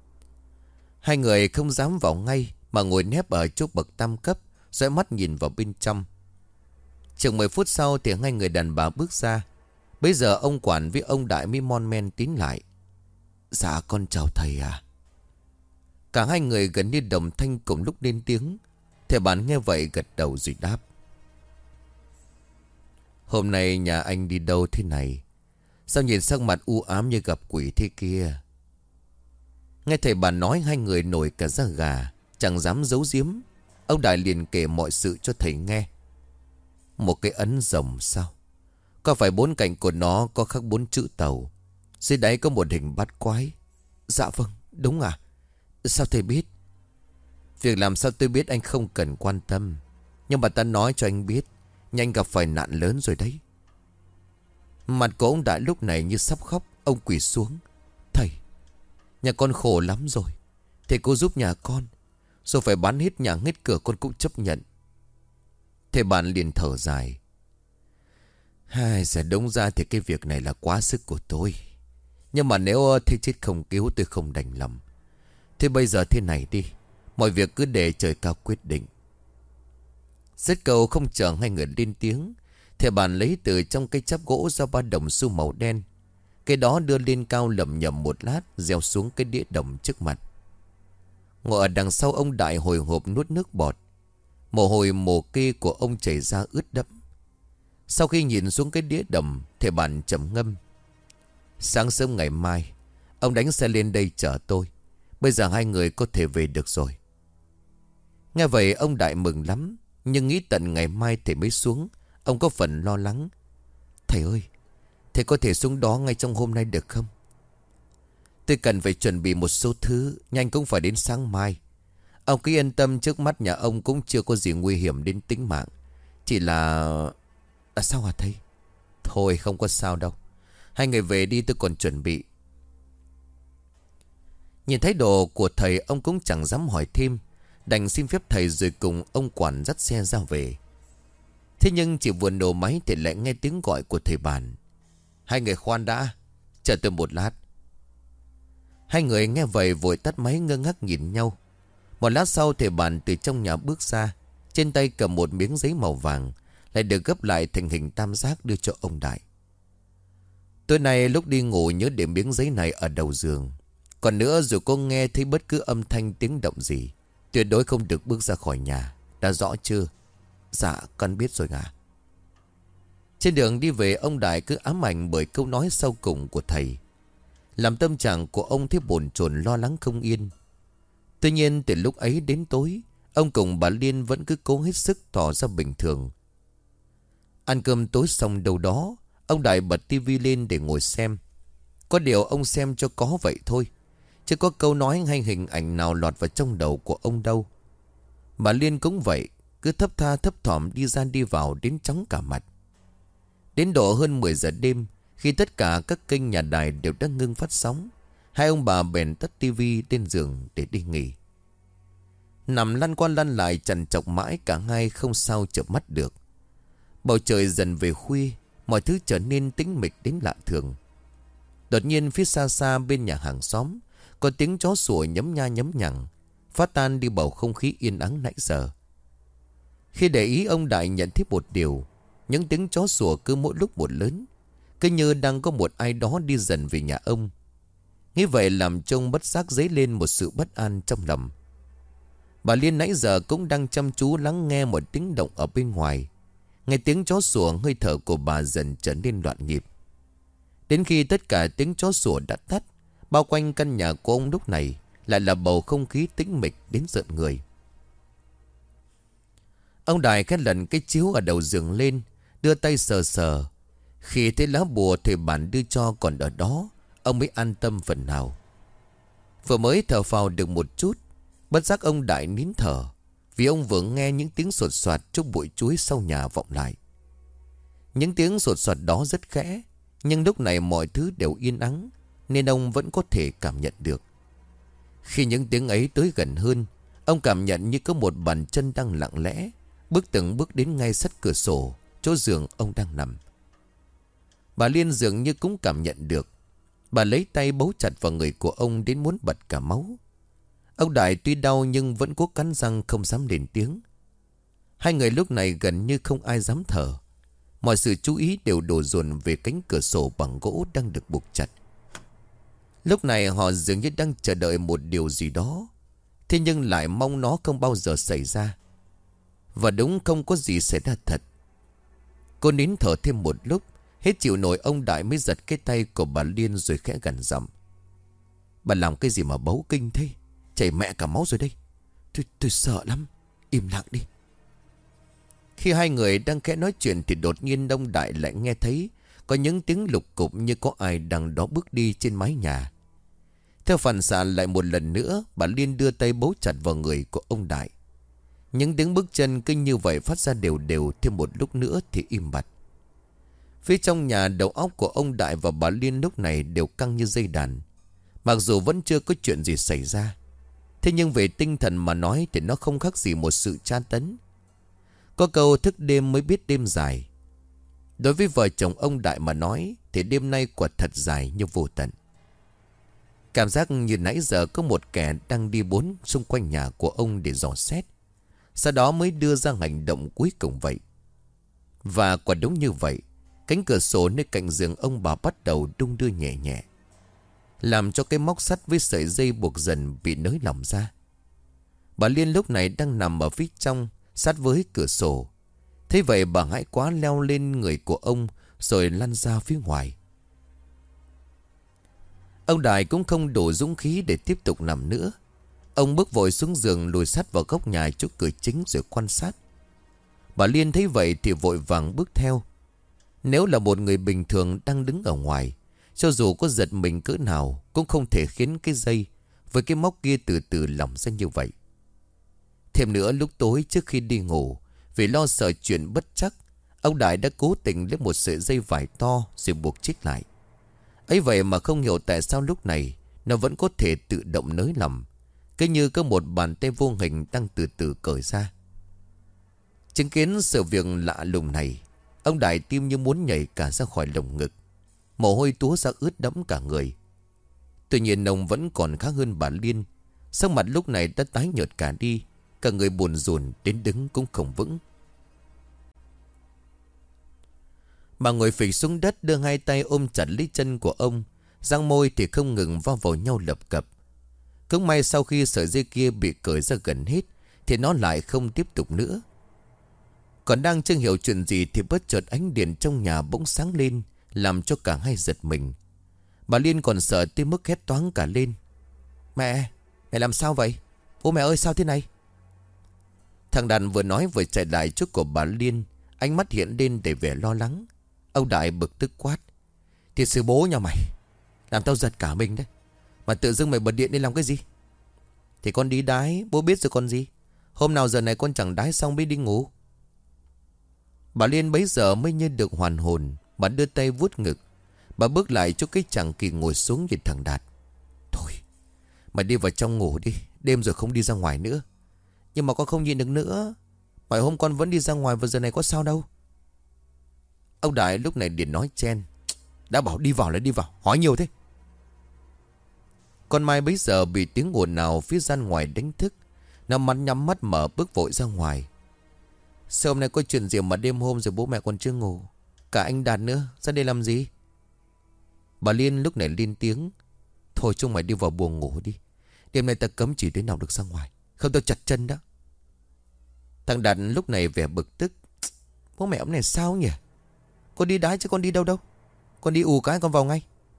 Hai người không dám vào ngay mà ngồi nép ở chỗ bậc tam cấp, dõi mắt nhìn vào bên trong. Chừng 10 phút sau thì hai người đàn bà bước ra. Bây giờ ông Quản với ông Đại mới mon men tín lại. Dạ con chào thầy à. Cả hai người gần như đồng thanh cùng lúc lên tiếng. Thầy bản nghe vậy gật đầu rồi đáp. Hôm nay nhà anh đi đâu thế này? Sao nhìn sắc mặt u ám như gặp quỷ thế kia? Nghe thầy bản nói, hai người nổi cả da gà, chẳng dám giấu giếm. Ông Đại liền kể mọi sự cho thầy nghe. Một cái ấn rồng sao? Có phải bốn cạnh của nó có khắc 4 chữ tàu? Dưới đáy có một hình bát quái. Dạ vâng, đúng à? Sao thầy biết? Việc làm sao tôi biết anh không cần quan tâm. Nhưng mà ta nói cho anh biết, nhanh gặp phải nạn lớn rồi đấy. Mặt của ông Đại lúc này như sắp khóc. Ông quỳ xuống. Thầy, nhà con khổ lắm rồi. Thầy cô giúp nhà con, rồi phải bán hết nhà hết cửa con cũng chấp nhận. Thầy bạn liền thở dài. Sẽ đúng ra thì cái việc này là quá sức của tôi. Nhưng mà nếu thầy chết không cứu, tôi không đành lòng. Thế bây giờ thế này đi, mọi việc cứ để trời cao quyết định. Dứt câu không chờ hai người lên tiếng, thầy bàn lấy từ trong cây chắp gỗ ra 3 đồng xu màu đen. Cái đó đưa lên cao lẩm nhẩm một lát, gieo xuống cái đĩa đồng trước mặt. Ngồi ở đằng sau ông Đại hồi hộp nuốt nước bọt. Mồ hôi mồ kê của ông chảy ra ướt đẫm. Sau khi nhìn xuống cái đĩa đồng, thầy bàn trầm ngâm. Sáng sớm ngày mai ông đánh xe lên đây chở tôi. Bây giờ hai người có thể về được rồi. Nghe vậy ông Đại mừng lắm. Nhưng nghĩ tận ngày mai thầy mới xuống, ông có phần lo lắng. Thầy ơi, thầy có thể xuống đó ngay trong hôm nay được không? Tôi cần phải chuẩn bị một số thứ, nhanh cũng phải đến sáng mai. Ông cứ yên tâm, trước mắt nhà ông cũng chưa có gì nguy hiểm đến tính mạng. Chỉ là... Sao hả thầy? Thôi không có sao đâu. Hai người về đi, tôi còn chuẩn bị. Nhìn thái độ của thầy, ông cũng chẳng dám hỏi thêm, đành xin phép thầy rồi cùng ông quản dắt xe ra về. Thế nhưng chỉ vừa nổ máy thì lại nghe tiếng gọi của thầy Bản. Hai người khoan đã, chờ tôi một lát. Hai người nghe vậy vội tắt máy ngơ ngác nhìn nhau. Một lát sau thầy Bản từ trong nhà bước ra, trên tay cầm một miếng giấy màu vàng, lại được gấp lại thành hình tam giác đưa cho ông Đại. Tối nay lúc đi ngủ nhớ để miếng giấy này ở đầu giường. Còn nữa, dù có nghe thấy bất cứ âm thanh tiếng động gì, tuyệt đối không được bước ra khỏi nhà. Đã rõ chưa? Dạ con biết rồi ạ. Trên đường đi về, ông Đại cứ ám ảnh bởi câu nói sau cùng của thầy, làm tâm trạng của ông thấy bồn chồn lo lắng không yên. Tuy nhiên từ lúc ấy đến tối, ông cùng bà Liên vẫn cứ cố hết sức tỏ ra bình thường. Ăn cơm tối xong đâu đó, ông Đại bật tivi lên để ngồi xem. Có điều ông xem cho có vậy thôi, chứ có câu nói hay hình ảnh nào lọt vào trong đầu của ông đâu. Bà Liên cũng vậy, cứ thấp tha thấp thỏm đi ra đi vào đến chóng cả mặt. Đến độ hơn 10 giờ đêm, khi tất cả các kênh nhà đài đều đã ngưng phát sóng, hai ông bà bèn tắt tivi lên giường để đi nghỉ. Nằm lăn qua lăn lại trằn trọc mãi, cả hai không sao chợp mắt được. Bầu trời dần về khuya, mọi thứ trở nên tĩnh mịch đến lạ thường. Đột nhiên phía xa xa bên nhà hàng xóm có tiếng chó sủa nhấm nha nhấm nhằng, phá tan đi bầu không khí yên ắng nãy giờ. Khi để ý, ông Đại nhận thấy một điều: những tiếng chó sủa cứ mỗi lúc một lớn, cứ như đang có một ai đó đi dần về nhà ông. Nghĩ vậy làm trông bất giác dấy lên một sự bất an trong lòng. Bà Liên nãy giờ cũng đang chăm chú lắng nghe một tiếng động ở bên ngoài. Nghe tiếng chó sủa, hơi thở của bà dần trở nên loạn nhịp. Đến khi tất cả tiếng chó sủa đã tắt, bao quanh căn nhà của ông lúc này lại là bầu không khí tĩnh mịch đến rợn người. Ông Đại khẽ lần cái chiếu ở đầu giường lên, đưa tay sờ sờ. Khi thấy lá bùa thầy Bản đưa cho còn ở đó, ông mới an tâm phần nào. Vừa mới thở phào được một chút, bất giác ông Đại nín thở, vì ông vừa nghe những tiếng sột soạt trong bụi chuối sau nhà vọng lại. Những tiếng sột soạt đó rất khẽ, nhưng lúc này mọi thứ đều yên ắng, nên ông vẫn có thể cảm nhận được. Khi những tiếng ấy tới gần hơn, ông cảm nhận như có một bàn chân đang lặng lẽ bước từng bước đến ngay sát cửa sổ, chỗ giường ông đang nằm. Bà Liên dường như cũng cảm nhận được. Bà lấy tay bấu chặt vào người của ông đến muốn bật cả máu. Ông Đại tuy đau nhưng vẫn cố cắn răng không dám lên tiếng. Hai người lúc này gần như không ai dám thở. Mọi sự chú ý đều đổ dồn về cánh cửa sổ bằng gỗ đang được buộc chặt. Lúc này họ dường như đang chờ đợi một điều gì đó, thế nhưng lại mong nó không bao giờ xảy ra. Và đúng không có gì xảy ra thật. Cô nín thở thêm một lúc, hết chịu nổi, ông Đại mới giật cái tay của bà Liên rồi khẽ gằn giọng: Bà làm cái gì mà bấu kinh thế? Chảy mẹ cả máu rồi đây. Tôi sợ lắm. Im lặng đi. Khi hai người đang khẽ nói chuyện thì đột nhiên ông Đại lại nghe thấy có những tiếng lục cục như có ai đang đó bước đi trên mái nhà. Theo phản xạ lại một lần nữa, bà Liên đưa tay bấu chặt vào người của ông Đại. Những tiếng bước chân cứ như vậy phát ra đều đều, thêm một lúc nữa thì im bặt. Phía trong nhà, đầu óc của ông Đại và bà Liên lúc này đều căng như dây đàn. Mặc dù vẫn chưa có chuyện gì xảy ra, thế nhưng về tinh thần mà nói thì nó không khác gì một sự tra tấn. Có câu thức đêm mới biết đêm dài. Đối với vợ chồng ông Đại mà nói thì đêm nay quả thật dài như vô tận. Cảm giác như nãy giờ có một kẻ đang đi bốn xung quanh nhà của ông để dò xét, sau đó mới đưa ra hành động cuối cùng vậy. Và quả đúng như vậy, cánh cửa sổ nơi cạnh giường ông bà bắt đầu đung đưa nhẹ nhẹ, làm cho cái móc sắt với sợi dây buộc dần bị nới lỏng ra. Bà Liên lúc này đang nằm ở phía trong, sát với cửa sổ. Thế vậy bà hãi quá leo lên người của ông rồi lăn ra phía ngoài. Ông Đại cũng không đủ dũng khí để tiếp tục nằm nữa. Ông bước vội xuống giường, lùi sát vào góc nhà chỗ cửa chính rồi quan sát. Bà Liên thấy vậy thì vội vàng bước theo. Nếu là một người bình thường đang đứng ở ngoài, cho dù có giật mình cỡ nào cũng không thể khiến cái dây với cái móc kia từ từ lỏng ra như vậy. Thêm nữa, lúc tối trước khi đi ngủ, vì lo sợ chuyện bất trắc, Ông Đại đã cố tình lấy một sợi dây vải to rồi buộc chít lại. Ấy vậy mà không hiểu tại sao lúc này nó vẫn có thể tự động nới lỏng, cứ như có một bàn tay vô hình đang từ từ cởi ra. Chứng kiến sự việc lạ lùng này, ông Đại tim như muốn nhảy cả ra khỏi lồng ngực. Mồ hôi túa ra ướt đẫm cả người. Tuy nhiên ông vẫn còn khá hơn bà Liên. Sắc mặt lúc này đã tái nhợt cả đi, cả người buồn rùn đến đứng cũng không vững. Bà ngồi phịch xuống đất, đưa hai tay ôm chặt lấy chân của ông, răng môi thì không ngừng vào nhau lập cập. Cũng may sau khi sợi dây kia bị cởi ra gần hết thì nó lại không tiếp tục nữa. Còn đang chưa hiểu chuyện gì thì bất chợt ánh điện trong nhà bỗng sáng lên, làm cho cả hai giật mình. Bà Liên còn sợ tới mức hét toáng cả lên. Mẹ làm sao vậy? Bố mẹ ơi, sao thế này? Thằng Đạt vừa nói vừa chạy lại trước của bà Liên, ánh mắt hiện lên đầy vẻ lo lắng. Ông Đại bực tức quát. Thì sư bố nhà mày, làm tao giật cả mình đấy. Mà tự dưng mày bật điện đi làm cái gì? Thì con đi đái, bố biết rồi con gì. Hôm nào giờ này con chẳng đái xong mới đi ngủ. Bà Liên bấy giờ mới như được hoàn hồn. Bà đưa tay vuốt ngực. Bà bước lại chỗ cái chàng kỳ ngồi xuống nhìn thằng Đạt. Thôi, mày đi vào trong ngủ đi, đêm rồi không đi ra ngoài nữa. Nhưng mà con không nhịn được nữa. Mọi hôm con vẫn đi ra ngoài vào giờ này có sao đâu. Ông Đại lúc này liền nói chen. Đã bảo đi vào là đi vào, hỏi nhiều thế. Con Mai bấy giờ bị tiếng ồn nào phía gian ngoài đánh thức. Nó nhắm mắt mở bước vội ra ngoài. Sao hôm nay có chuyện gì mà đêm hôm rồi bố mẹ còn chưa ngủ? Cả anh Đạt nữa, ra đây làm gì? Bà Liên lúc này lên tiếng. Thôi chúng mày đi vào buồng ngủ đi. Đêm nay ta cấm chỉ đến nào được ra ngoài, không tao chặt chân đó. Thằng Đạt lúc này vẻ bực tức. Bố mẹ ông này sao nhỉ? Con đi đái chứ con đi đâu đâu. Con đi ù cái con vào ngay.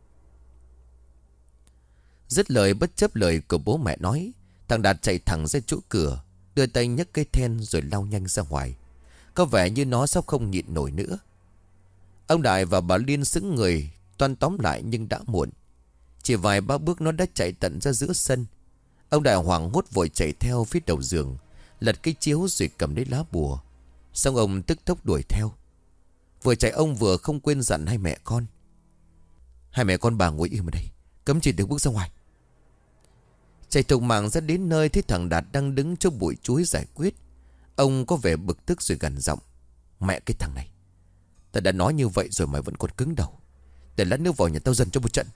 Dứt lời bất chấp lời của bố mẹ nói, thằng Đạt chạy thẳng ra chỗ cửa, đưa tay nhấc cây then rồi lao nhanh ra ngoài. Có vẻ như nó sắp không nhịn nổi nữa. Ông Đại và bà Liên sững người toan tóm lại nhưng đã muộn. Chỉ vài ba bước nó đã chạy tận ra giữa sân. Ông Đại hoảng hốt vội chạy theo phía đầu giường, lật cái chiếu rồi cầm lấy lá bùa. Xong ông tức tốc đuổi theo. Vừa chạy ông vừa không quên dặn hai mẹ con. Hai mẹ con bà ngồi im ở đây, cấm chỉ được bước ra ngoài. Chạy thục mạng ra đến nơi thấy thằng Đạt đang đứng trước bụi chuối giải quyết. Ông có vẻ bực tức rồi gằn giọng. Mẹ cái thằng này, ta đã nói như vậy rồi mày vẫn còn cứng đầu. Để lát nước vào nhà tao dần cho một trận.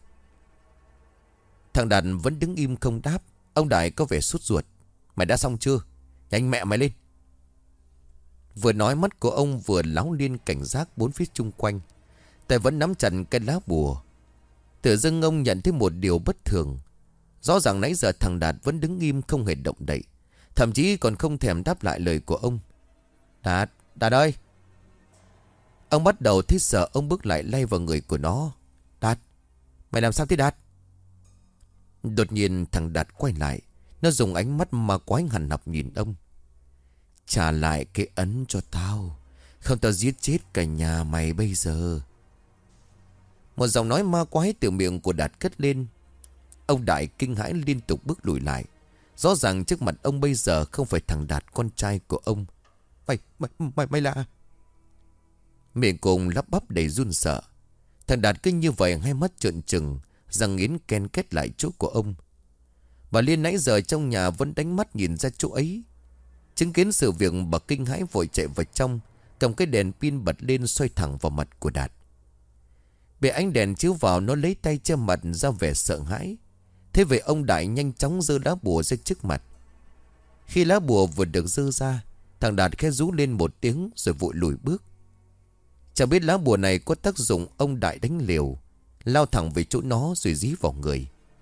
Thằng Đạt vẫn đứng im không đáp. Ông Đại có vẻ sốt ruột. Mày đã xong chưa? Nhanh mẹ mày lên. Vừa nói mắt của ông vừa láo liên cảnh giác bốn phía chung quanh. Tay vẫn nắm chặt cái lá bùa. Tự dưng ông nhận thấy một điều bất thường. Rõ ràng nãy giờ thằng Đạt vẫn đứng im không hề động đậy, thậm chí còn không thèm đáp lại lời của ông. Đạt ơi. Ông bắt đầu thấy sợ. Ông bước lại lay vào người của nó. Đạt, mày làm sao thế Đạt? Đột nhiên thằng Đạt quay lại. Nó dùng ánh mắt ma quái hằn học nhìn ông. Trả lại cái ấn cho tao, không tao giết chết cả nhà mày bây giờ. Một giọng nói ma quái từ miệng của Đạt cất lên. Ông Đại kinh hãi liên tục bước lùi lại. Rõ ràng trước mặt ông bây giờ không phải thằng Đạt con trai của ông. Mày là... Miệng cùng lắp bắp đầy run sợ. Thằng Đạt cứ như vậy, hai mắt trợn trừng, răng nghiến ken kết lại chỗ của ông. Bà Liên nãy giờ trong nhà vẫn đánh mắt nhìn ra chỗ ấy. Chứng kiến sự việc, bà kinh hãi vội chạy vào trong, cầm cái đèn pin bật lên xoay thẳng vào mặt của Đạt. Bị ánh đèn chiếu vào, nó lấy tay che mặt ra vẻ sợ hãi. Thế vậy ông Đại nhanh chóng giơ lá bùa ra trước mặt. Khi lá bùa vừa được giơ ra, thằng Đạt khẽ rú lên một tiếng rồi vội lùi bước. Chẳng biết lá bùa này có tác dụng, ông Đại đánh liều, lao thẳng về chỗ nó rồi dí vào người.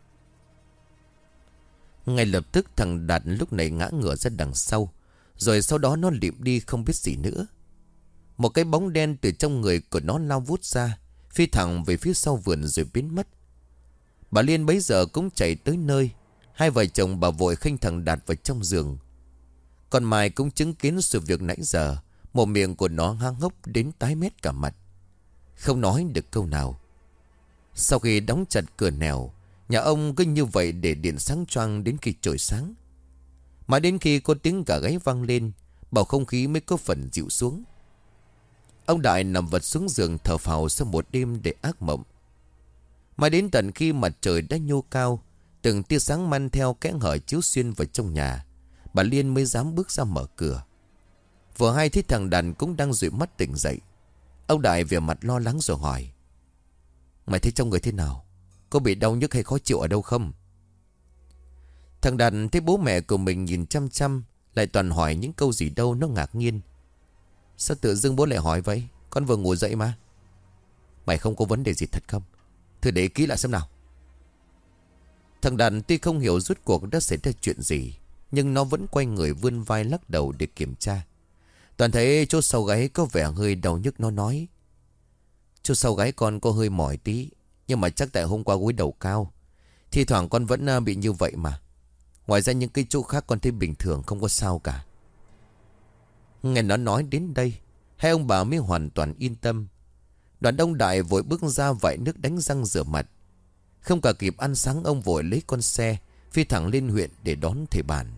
Ngay lập tức thằng Đạt lúc này ngã ngửa ra đằng sau, rồi sau đó nó lịm đi không biết gì nữa. Một cái bóng đen từ trong người của nó lao vút ra, phi thẳng về phía sau vườn rồi biến mất. Bà Liên bấy giờ cũng chạy tới nơi. Hai vợ chồng bà vội khênh thằng Đạt vào trong giường. Còn Mai cũng chứng kiến sự việc nãy giờ. Một miệng của nó há hốc đến tái mét cả mặt, không nói được câu nào. Sau khi đóng chặt cửa nẻo, nhà ông cứ như vậy để điện sáng choang đến khi trời sáng. Mà đến khi có tiếng gà gáy vang lên, bầu không khí mới có phần dịu xuống. Ông Đại nằm vật xuống giường thở phào sau một đêm để ác mộng. Mà đến tận khi mặt trời đã nhô cao, từng tia sáng man theo kẽ hở chiếu xuyên vào trong nhà, bà Liên mới dám bước ra mở cửa. Vừa hay thấy thằng Đàn cũng đang dụi mắt tỉnh dậy. Ông Đại vẻ mặt lo lắng rồi hỏi: Mày thấy trong người thế nào? Có bị đau nhức hay khó chịu ở đâu không? Thằng Đàn thấy bố mẹ của mình nhìn chăm chăm, lại toàn hỏi những câu gì đâu, nó ngạc nhiên. Sao tự dưng bố lại hỏi vậy? Con vừa ngủ dậy mà. Mày không có vấn đề gì thật không? Thử để kỹ lại xem nào. Thằng Đàn tuy không hiểu rốt cuộc đã xảy ra chuyện gì, nhưng nó vẫn quay người vươn vai lắc đầu để kiểm tra. Toàn thấy chỗ sau gáy có vẻ hơi đau nhức. Nó nói: Chỗ sau gáy con có hơi mỏi tí, nhưng mà chắc tại hôm qua gối đầu cao. Thì thoảng con vẫn bị như vậy mà. Ngoài ra những cái chỗ khác con thấy bình thường, không có sao cả. Nghe nó nói đến đây, hai ông bà mới hoàn toàn yên tâm. Đoàn ông Đại vội bước ra vại nước đánh răng rửa mặt. Không cả kịp ăn sáng, ông vội lấy con xe phi thẳng lên huyện để đón thầy Bản.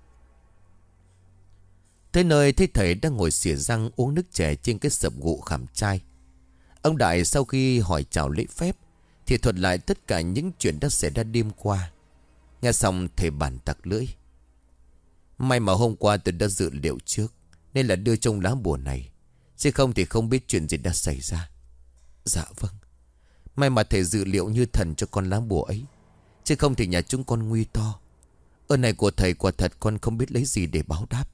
Tới nơi thấy thầy đang ngồi xỉa răng uống nước chè trên cái sập gỗ khảm trai. Ông Đại sau khi hỏi chào lễ phép thì thuật lại tất cả những chuyện đã xảy ra đêm qua. Nghe xong thầy Bản tặc lưỡi: May mà hôm qua tôi đã dự liệu trước, nên là đưa trong lá bùa này, chứ không thì không biết chuyện gì đã xảy ra. Dạ vâng. May mà thầy dự liệu như thần cho con lá bùa ấy, chứ không thì nhà chúng con nguy to. Ơn này của thầy quả thật con không biết lấy gì để báo đáp.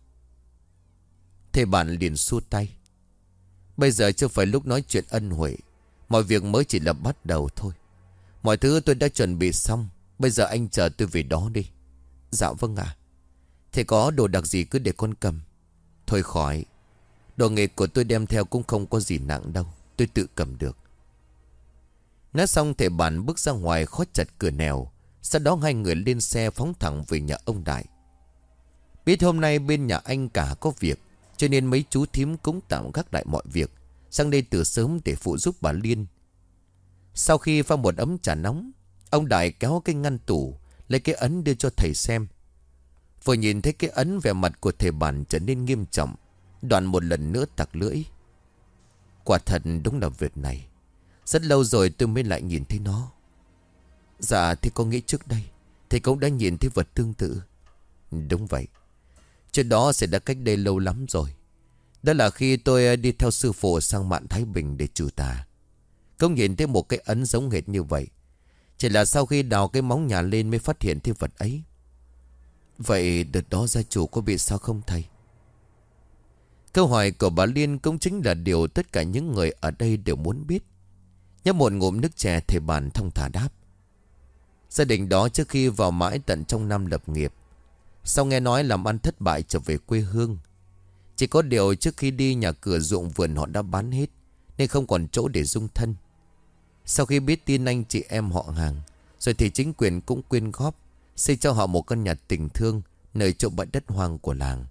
Thầy Bản liền xua tay: Bây giờ chưa phải lúc nói chuyện ân huệ. Mọi việc mới chỉ là bắt đầu thôi. Mọi thứ tôi đã chuẩn bị xong, bây giờ anh chờ tôi về đó đi. Dạ vâng ạ. Thầy có đồ đặc gì cứ để con cầm. Thôi khỏi, đồ nghề của tôi đem theo cũng không có gì nặng đâu, tôi tự cầm được. Nói xong thầy Bản bước ra ngoài khóa chặt cửa nẻo. Sau đó hai người lên xe phóng thẳng về nhà ông Đại. Biết hôm nay bên nhà anh cả có việc, cho nên mấy chú thím cũng tạm gác lại mọi việc, sang đây từ sớm để phụ giúp bà Liên. Sau khi pha một ấm trà nóng, ông Đại kéo cái ngăn tủ, lấy cái ấn đưa cho thầy xem. Vừa nhìn thấy cái ấn, vẻ mặt của thầy Bản trở nên nghiêm trọng. Đoạn một lần nữa tặc lưỡi: Quả thật đúng là việc này, rất lâu rồi tôi mới lại nhìn thấy nó. Dạ thì có nghĩ trước đây thầy cũng đã nhìn thấy vật tương tự. Đúng vậy. Chuyện đó xảy ra cách đây lâu lắm rồi. Đó là khi tôi đi theo sư phụ sang Mạn Thái Bình để trừ tà. Cũng nhìn thấy một cái ấn giống hệt như vậy. Chỉ là sau khi đào cái móng nhà lên mới phát hiện thấy vật ấy. Vậy đợt đó gia chủ có bị sao không thầy? Câu hỏi của bà Liên cũng chính là điều tất cả những người ở đây đều muốn biết. Nhấp một ngụm nước chè, thầy Bản thong thả đáp: Gia đình đó trước khi vào mãi tận trong năm lập nghiệp, sau nghe nói làm ăn thất bại trở về quê hương. Chỉ có điều trước khi đi nhà cửa ruộng vườn họ đã bán hết, nên không còn chỗ để dung thân. Sau khi biết tin anh chị em họ hàng, rồi thì chính quyền cũng quyên góp xây cho họ một căn nhà tình thương nơi chỗ bãi đất hoang của làng.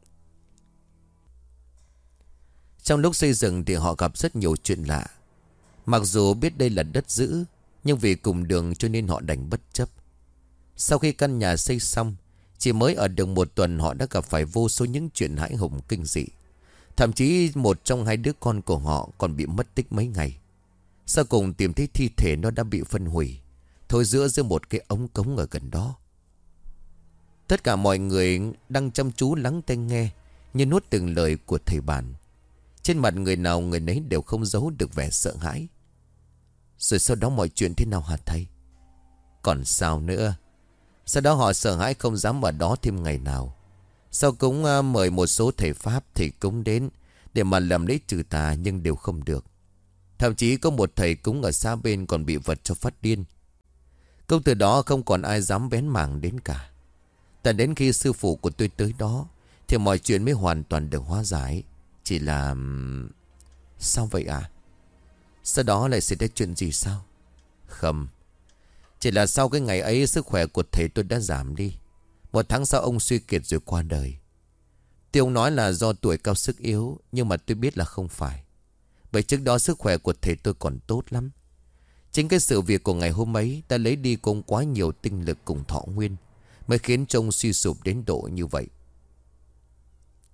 Trong lúc xây dựng thì họ gặp rất nhiều chuyện lạ. Mặc dù biết đây là đất giữ, nhưng vì cùng đường cho nên họ đành bất chấp. Sau khi căn nhà xây xong, chỉ mới ở được một tuần họ đã gặp phải vô số những chuyện hãi hùng kinh dị. Thậm chí một trong hai đứa con của họ còn bị mất tích mấy ngày. Sau cùng tìm thấy thi thể nó đã bị phân hủy, thôi giữa một cái ống cống ở gần đó. Tất cả mọi người đang chăm chú lắng tai nghe, như nuốt từng lời của thầy Bản. Trên mặt người nào người nấy đều không giấu được vẻ sợ hãi. Rồi sau đó mọi chuyện thế nào hả thầy? Còn sao nữa? Sau đó họ sợ hãi không dám ở đó thêm ngày nào. Sau cũng mời một số thầy Pháp, thầy cúng đến để mà làm lễ trừ tà, nhưng đều không được. Thậm chí có một thầy cúng ở xa bên còn bị vật cho phát điên. Câu từ đó không còn ai dám bén mảng đến cả. Tận đến khi sư phụ của tôi tới đó thì mọi chuyện mới hoàn toàn được hóa giải. Chỉ là... Sao vậy à? Sau đó lại xảy ra chuyện gì sao? Không. Chỉ là sau cái ngày ấy sức khỏe của thầy tôi đã giảm đi. Một tháng sau ông suy kiệt rồi qua đời. Tuy ông nói là do tuổi cao sức yếu, nhưng mà tôi biết là không phải. Bởi trước đó sức khỏe của thầy tôi còn tốt lắm. Chính cái sự việc của ngày hôm ấy đã lấy đi cùng quá nhiều tinh lực cùng thọ nguyên, mới khiến trông suy sụp đến độ như vậy.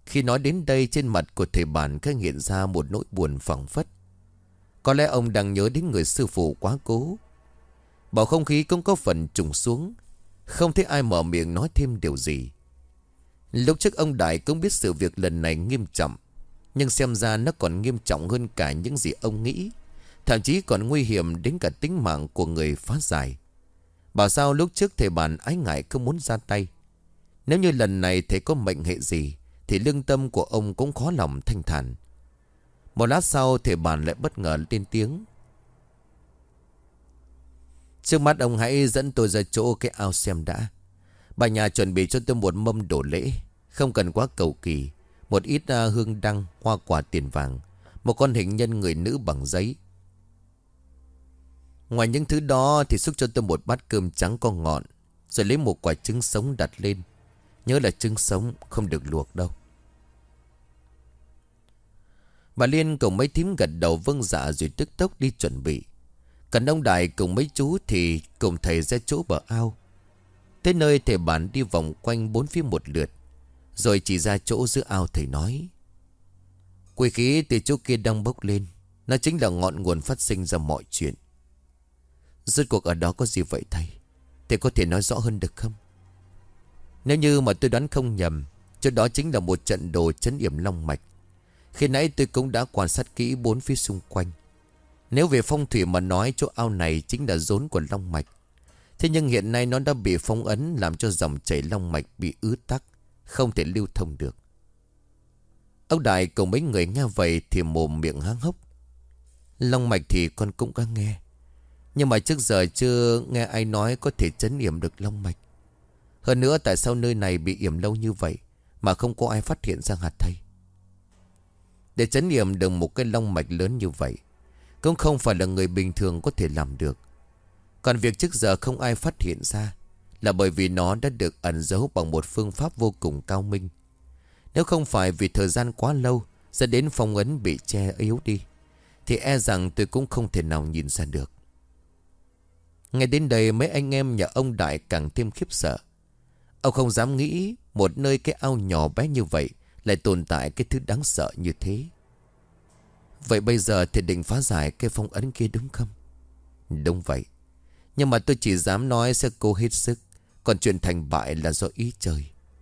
Khi nói đến đây, trên mặt của thầy bản khẽ hiện ra một nỗi buồn phảng phất. Có lẽ ông đang nhớ đến người sư phụ quá cố. Bầu không khí cũng có phần trùng xuống. Không thấy ai mở miệng nói thêm điều gì. Lúc trước ông Đại cũng biết sự việc lần này nghiêm trọng, nhưng xem ra nó còn nghiêm trọng hơn cả những gì ông nghĩ. Thậm chí còn nguy hiểm đến cả tính mạng của người phá giải. Bảo sao lúc trước thầy bản ái ngại không muốn ra tay. Nếu như lần này thầy có mệnh hệ gì thì lương tâm của ông cũng khó lòng thanh thản. Một lát sau thầy bản lại bất ngờ lên tiếng. Trước mắt ông hãy dẫn tôi ra chỗ cái ao xem đã. Bà nhà chuẩn bị cho tôi một mâm đồ lễ. Không cần quá cầu kỳ. Một ít hương đăng, hoa quả tiền vàng. Một con hình nhân người nữ bằng giấy. Ngoài những thứ đó thì xúc cho tôi một bát cơm trắng có ngọn. Rồi lấy một quả trứng sống đặt lên. Nhớ là trứng sống, không được luộc đâu. Bà Liên cùng mấy thím gật đầu vâng dạ rồi tức tốc đi chuẩn bị. Còn ông Đại cùng mấy chú thì cùng thầy ra chỗ bờ ao. Tới nơi thầy bản đi vòng quanh bốn phía một lượt. Rồi chỉ ra chỗ giữa ao thầy nói. Quỷ khí từ chỗ kia đang bốc lên. Nó chính là ngọn nguồn phát sinh ra mọi chuyện. Rốt cuộc ở đó có gì vậy thầy? Thầy có thể nói rõ hơn được không? Nếu như mà tôi đoán không nhầm, chỗ đó chính là một trận đồ trấn yểm long mạch. Khi nãy tôi cũng đã quan sát kỹ bốn phía xung quanh. Nếu về phong thủy mà nói, chỗ ao này chính là rốn của long mạch. Thế nhưng hiện nay nó đã bị phong ấn, làm cho dòng chảy long mạch bị ứ tắc, không thể lưu thông được. Ông Đại cùng mấy người nghe vậy thì mồm miệng há hốc. Long mạch thì con cũng có nghe, nhưng mà trước giờ chưa nghe ai nói có thể trấn yểm được long mạch. Hơn nữa tại sao nơi này bị yểm lâu như vậy mà không có ai phát hiện ra hả thầy? Để trấn yểm được một cái long mạch lớn như vậy cũng không phải là người bình thường có thể làm được. Còn việc trước giờ không ai phát hiện ra là bởi vì nó đã được ẩn giấu bằng một phương pháp vô cùng cao minh. Nếu không phải vì thời gian quá lâu dẫn đến phong ấn bị che yếu đi thì e rằng tôi cũng không thể nào nhìn ra được. Ngay đến đây mấy anh em nhà ông Đại càng thêm khiếp sợ. Ông không dám nghĩ một nơi cái ao nhỏ bé như vậy lại tồn tại cái thứ đáng sợ như thế. Vậy bây giờ thì định phá giải cái phong ấn kia đúng không? Đúng vậy. Nhưng mà tôi chỉ dám nói sẽ cố hết sức. Còn chuyện thành bại là do ý trời.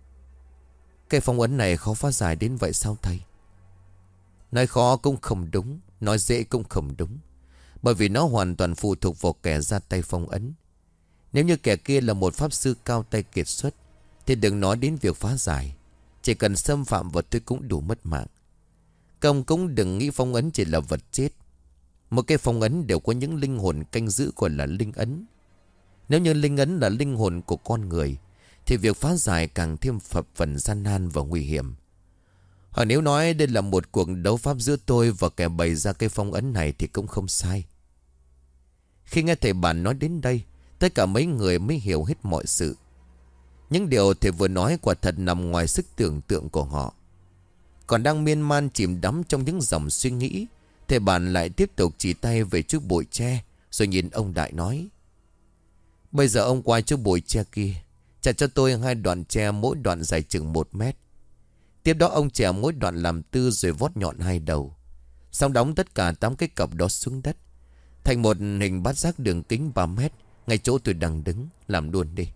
Cái phong ấn này khó phá giải đến vậy sao thầy? Nói khó cũng không đúng, nói dễ cũng không đúng. Bởi vì nó hoàn toàn phụ thuộc vào kẻ ra tay phong ấn. Nếu như kẻ kia là một pháp sư cao tay kiệt xuất thì đừng nói đến việc phá giải. Chỉ cần xâm phạm vào tôi cũng đủ mất mạng. Công cũng đừng nghĩ phong ấn chỉ là vật chết. Một cái phong ấn đều có những linh hồn canh giữ gọi là linh ấn. Nếu như linh ấn là linh hồn của con người thì việc phá giải càng thêm phần gian nan và nguy hiểm. Hoặc nếu nói đây là một cuộc đấu pháp giữa tôi và kẻ bày ra cái phong ấn này thì cũng không sai. Khi nghe thầy bản nói đến đây, tất cả mấy người mới hiểu hết mọi sự. Những điều thầy vừa nói quả thật nằm ngoài sức tưởng tượng của họ. Còn đang miên man chìm đắm trong những dòng suy nghĩ, thầy bản lại tiếp tục chỉ tay về chiếc bụi tre, rồi nhìn ông Đại nói. Bây giờ ông qua chiếc bụi tre kia, chặt cho tôi 2 đoạn tre, mỗi đoạn dài chừng 1 mét. Tiếp đó ông chẻ mỗi đoạn làm tư rồi vót nhọn 2 đầu. Xong đóng tất cả 8 cái cọc đó xuống đất, thành một hình bát giác đường kính 3 mét, ngay chỗ tôi đang đứng. Làm luôn đi.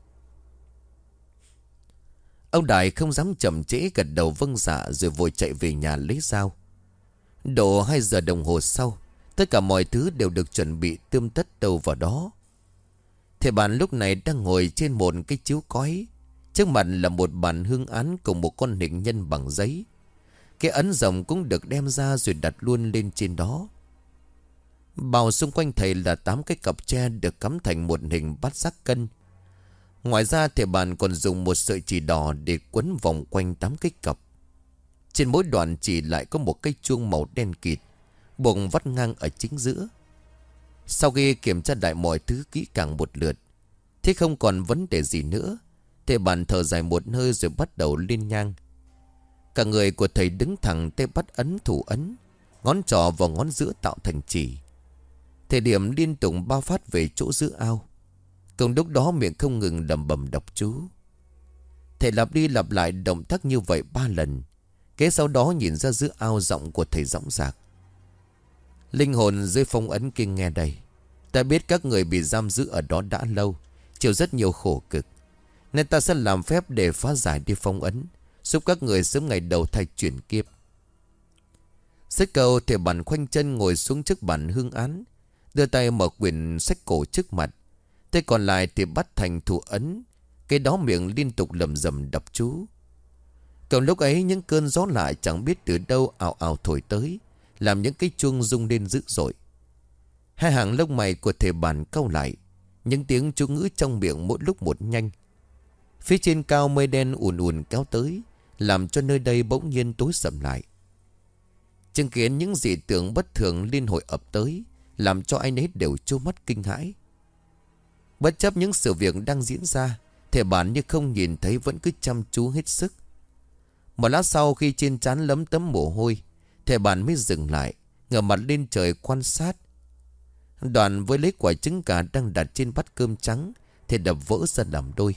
Ông Đại không dám chậm trễ, gật đầu vâng dạ rồi vội chạy về nhà lấy dao. Độ 2 giờ đồng hồ sau, tất cả mọi thứ đều được chuẩn bị tươm tất đâu vào đó. Thầy bản lúc này đang ngồi trên một cái chiếu cói. Trước mặt là một bàn hương án cùng một con hình nhân bằng giấy. Cái ấn rồng cũng được đem ra rồi đặt luôn lên trên đó. Bao xung quanh thầy là 8 cái cặp tre được cắm thành một hình bát giác cân. Ngoài ra thầy bản còn dùng một sợi chỉ đỏ để quấn vòng quanh 8 cái cặp. Trên mỗi đoạn chỉ lại có một cây chuông màu đen kịt, buộc vắt ngang ở chính giữa. Sau khi kiểm tra lại mọi thứ kỹ càng một lượt, thế không còn vấn đề gì nữa, thầy bản thở dài một hơi rồi bắt đầu lên nhang. Cả người của thầy đứng thẳng, tay bắt ấn thủ ấn, ngón trỏ và ngón giữa tạo thành chỉ. Thầy điểm liên tục 3 phát về chỗ giữa ao. Cùng lúc đó miệng không ngừng lẩm bẩm đọc chú. Thầy lặp đi lặp lại động tác như vậy 3 lần. Kế sau đó nhìn ra giữa ao, giọng của thầy dõng dạc: Linh hồn dưới phong ấn kia nghe đây. Ta biết các người bị giam giữ ở đó đã lâu, chịu rất nhiều khổ cực, nên ta sẽ làm phép để phá giải đi phong ấn, giúp các người sớm ngày đầu thai chuyển kiếp. Dứt câu, thầy bản khoanh chân ngồi xuống trước bàn hương án, đưa tay mở quyển sách cổ trước mặt. Tay còn lại thì bắt thành thủ ấn, cái đó miệng liên tục lầm rầm đọc chú. Còn lúc ấy những cơn gió lại chẳng biết từ đâu ào ào thổi tới, làm những cái chuông rung lên dữ dội. Hai hàng lông mày của thầy bản cau lại, những tiếng chú ngữ trong miệng mỗi lúc một nhanh. Phía trên cao mây đen ùn ùn kéo tới, làm cho nơi đây bỗng nhiên tối sầm lại. Chứng kiến những dị tượng bất thường liên hồi ập tới, làm cho ai nấy đều trố mắt kinh hãi. Bất chấp những sự việc đang diễn ra, thầy bản như không nhìn thấy vẫn cứ chăm chú hết sức. Một lát sau, khi trên trán lấm tấm mồ hôi, thầy bản mới dừng lại, ngửa mặt lên trời quan sát. Đoàn với lấy quả trứng gà đang đặt trên bát cơm trắng thì đập vỡ ra làm đôi.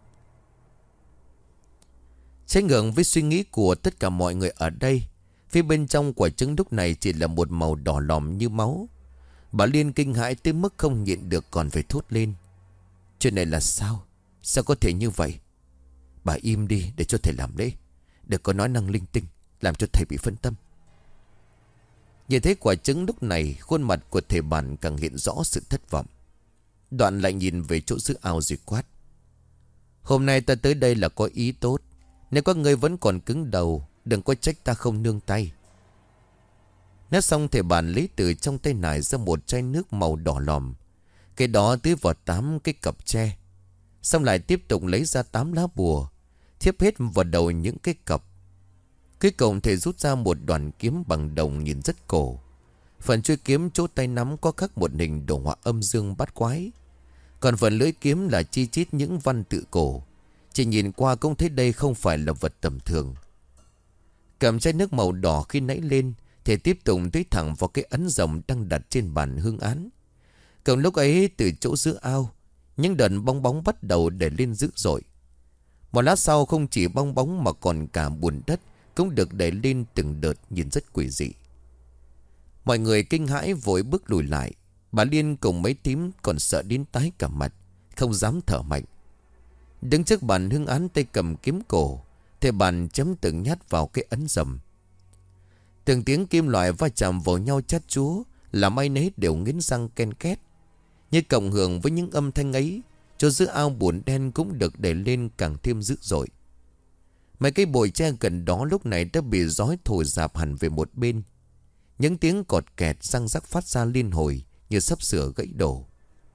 Trái ngược với suy nghĩ của tất cả mọi người ở đây, phía bên trong quả trứng lúc này chỉ là một màu đỏ lòm như máu. Bà Liên kinh hãi tới mức không nhịn được còn phải thốt lên: Chuyện này là sao? Sao có thể như vậy? Bà im đi để cho thầy làm lễ, đừng có nói năng linh tinh, làm cho thầy bị phân tâm. Nhìn thấy quả trứng lúc này, khuôn mặt của thầy bản càng hiện rõ sự thất vọng. Đoạn lại nhìn về chỗ giữ ao rồi quát: Hôm nay ta tới đây là có ý tốt, nếu các ngươi vẫn còn cứng đầu, đừng có trách ta không nương tay. Nói xong thầy bản lấy từ trong tay nải ra một chai nước màu đỏ lòm. Cái đó tưới vào 8 cái cặp tre. Xong lại tiếp tục lấy ra 8 lá bùa, thiếp hết vào đầu những cái cặp. Cuối cùng thầy rút ra một đoàn kiếm bằng đồng nhìn rất cổ. Phần chuôi kiếm chỗ tay nắm có khắc một hình đồ họa âm dương bát quái. Còn phần lưỡi kiếm là chi chít những văn tự cổ. Chỉ nhìn qua cũng thấy đây không phải là vật tầm thường. Cầm chai nước màu đỏ khi nãy lên, thầy tiếp tục tưới thẳng vào cái ấn rồng đang đặt trên bàn hương án. Còn lúc ấy từ chỗ giữa ao, những đợt bong bóng bắt đầu đẩy lên dữ dội. Một lát sau, không chỉ bong bóng mà còn cả bùn đất cũng được đẩy lên từng đợt, nhìn rất quỷ dị. Mọi người kinh hãi vội bước lùi lại. Bà Liên cùng mấy thím còn sợ đến tái cả mặt, không dám thở mạnh. Đứng trước bàn hương án, tay cầm kiếm cổ, thầy bàn chấm từng nhát vào cái ấn rồng. Từng tiếng kim loại va chạm vào nhau chát chúa, làm ai nấy đều nghiến răng ken két. Như cộng hưởng với những âm thanh ấy, chỗ giữa ao bùn đen cũng được đẩy lên càng thêm dữ dội. Mấy cây bụi tre gần đó lúc này đã bị gió thổi rạp hẳn về một bên. Những tiếng cọt kẹt răng rắc phát ra liên hồi như sắp sửa gãy đổ.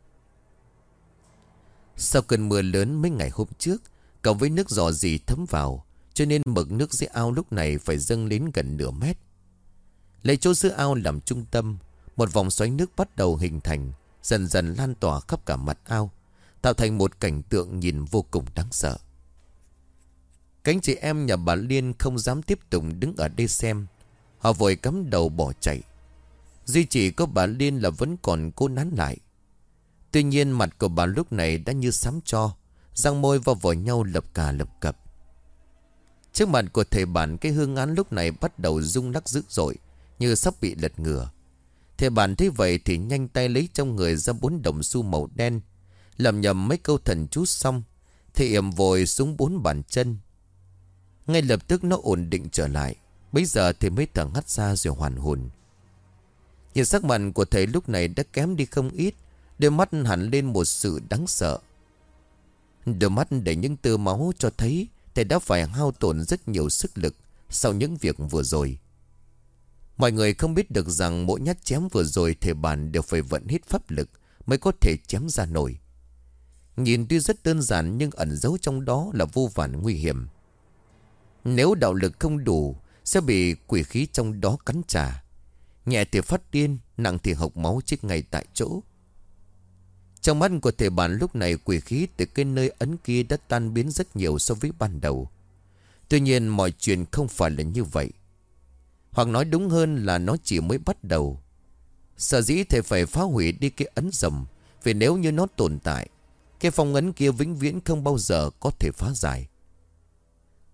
Sau cơn mưa lớn mấy ngày hôm trước, cộng với nước rò rỉ thấm vào, cho nên mực nước dưới ao lúc này phải dâng lên gần nửa mét. Lấy chỗ giữa ao làm trung tâm, một vòng xoáy nước bắt đầu hình thành, dần dần lan tỏa khắp cả mặt ao, tạo thành một cảnh tượng nhìn vô cùng đáng sợ. Cánh chị em nhà bà Liên không dám tiếp tục đứng ở đây xem. Họ vội cắm đầu bỏ chạy. Duy chỉ có bà Liên là vẫn còn cố nán lại. Tuy nhiên mặt của bà lúc này đã như sám tro, răng môi vào vòi nhau lập cà lập cập. Trước mặt của thầy bản, cái hương án lúc này bắt đầu rung lắc dữ dội, như sắp bị lật ngửa. Thầy bản thấy vậy thì nhanh tay lấy trong người ra 4 đồng xu màu đen, lẩm nhẩm mấy câu thần chú xong, thì yểm vội xuống 4 bàn chân. Ngay lập tức nó ổn định trở lại. Bây giờ thầy mới thở hắt ra rồi hoàn hồn. Nhìn sắc mặt của thầy lúc này đã kém đi không ít, đôi mắt hẳn lên một sự đáng sợ. Đôi mắt đầy những tơ máu cho thấy thầy đã phải hao tổn rất nhiều sức lực sau những việc vừa rồi. Mọi người không biết được rằng mỗi nhát chém vừa rồi thầy bản đều phải vận hết pháp lực mới có thể chém ra nổi. Nhìn tuy rất đơn giản nhưng ẩn giấu trong đó là vô vàn nguy hiểm. Nếu đạo lực không đủ sẽ bị quỷ khí trong đó cắn trả. Nhẹ thì phát điên, nặng thì hộc máu chết ngay tại chỗ. Trong mắt của thầy bản lúc này, quỷ khí từ cái nơi ấn kia đã tan biến rất nhiều so với ban đầu. Tuy nhiên mọi chuyện không phải là như vậy. Hoặc nói đúng hơn là nó chỉ mới bắt đầu. Sở dĩ thầy phải phá hủy đi cái ấn rồng, vì nếu như nó tồn tại, cái phong ấn kia vĩnh viễn không bao giờ có thể phá giải.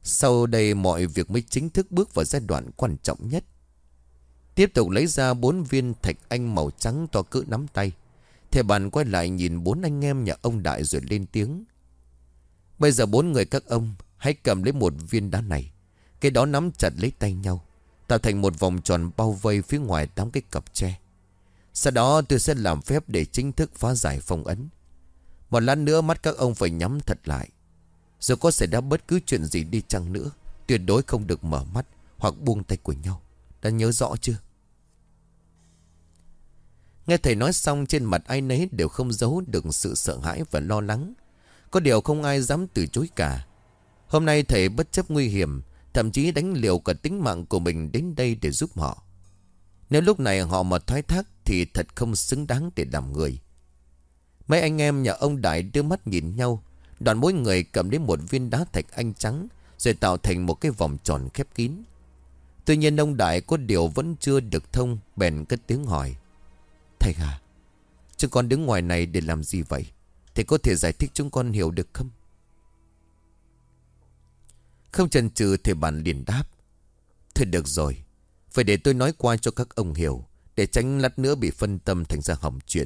Sau đây mọi việc mới chính thức bước vào giai đoạn quan trọng nhất. Tiếp tục lấy ra 4 viên thạch anh màu trắng to cỡ nắm tay. Thầy bàn quay lại nhìn 4 anh em nhà ông Đại rồi lên tiếng. Bây giờ 4 người các ông hãy cầm lấy một viên đá này. Cái đó nắm chặt lấy tay nhau, tạo thành một vòng tròn bao vây phía ngoài 8 cái cặp tre. Sau đó tôi sẽ làm phép để chính thức phá giải phong ấn. Một lát nữa mắt các ông phải nhắm thật lại. Dù có xảy ra bất cứ chuyện gì đi chăng nữa, tuyệt đối không được mở mắt hoặc buông tay của nhau. Đã nhớ rõ chưa? Nghe thầy nói xong, trên mặt ai nấy đều không giấu được sự sợ hãi và lo lắng. Có điều không ai dám từ chối cả. Hôm nay thầy bất chấp nguy hiểm, thậm chí đánh liều cả tính mạng của mình đến đây để giúp họ. Nếu lúc này họ mà thoái thác thì thật không xứng đáng để làm người. Mấy anh em nhà ông Đại đưa mắt nhìn nhau, đoạn mỗi người cầm đến một viên đá thạch anh trắng, rồi tạo thành một cái vòng tròn khép kín. Tuy nhiên ông Đại có điều vẫn chưa được thông, bèn cất tiếng hỏi. Thầy à, chúng con đứng ngoài này để làm gì vậy? Thầy có thể giải thích chúng con hiểu được không? Không chần chừ, thầy bàn liền đáp. Thôi được rồi, phải để tôi nói qua cho các ông hiểu, để tránh lát nữa bị phân tâm thành ra hỏng chuyện.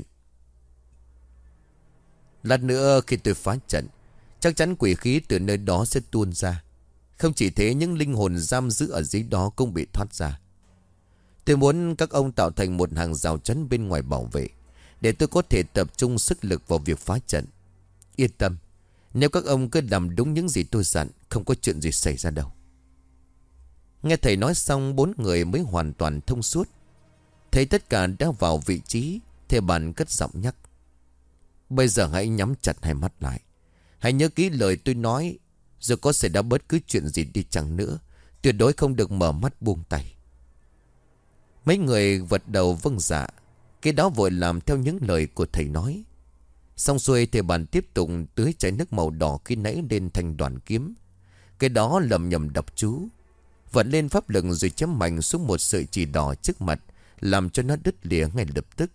Lát nữa khi tôi phá trận, chắc chắn quỷ khí từ nơi đó sẽ tuôn ra. Không chỉ thế, những linh hồn giam giữ ở dưới đó cũng bị thoát ra. Tôi muốn các ông tạo thành một hàng rào chắn bên ngoài bảo vệ, để tôi có thể tập trung sức lực vào việc phá trận. Yên tâm, nếu các ông cứ làm đúng những gì tôi dặn, không có chuyện gì xảy ra đâu. Nghe thầy nói xong, 4 người mới hoàn toàn thông suốt. Thấy tất cả đã vào vị trí, thầy bàn cất giọng nhắc. Bây giờ hãy nhắm chặt hai mắt lại. Hãy nhớ kỹ lời tôi nói. Dù có xảy ra bất cứ chuyện gì đi chăng nữa, tuyệt đối không được mở mắt buông tay. Mấy người vật đầu vâng dạ. Cái đó vội làm theo những lời của thầy nói. Xong xuôi, thầy bàn tiếp tục tưới chai nước màu đỏ khi nãy lên thành đoàn kiếm. Cái đó lầm nhầm đọc chú, vận lên pháp lực rồi chém mạnh xuống một sợi chỉ đỏ trước mặt, làm cho nó đứt lìa ngay lập tức.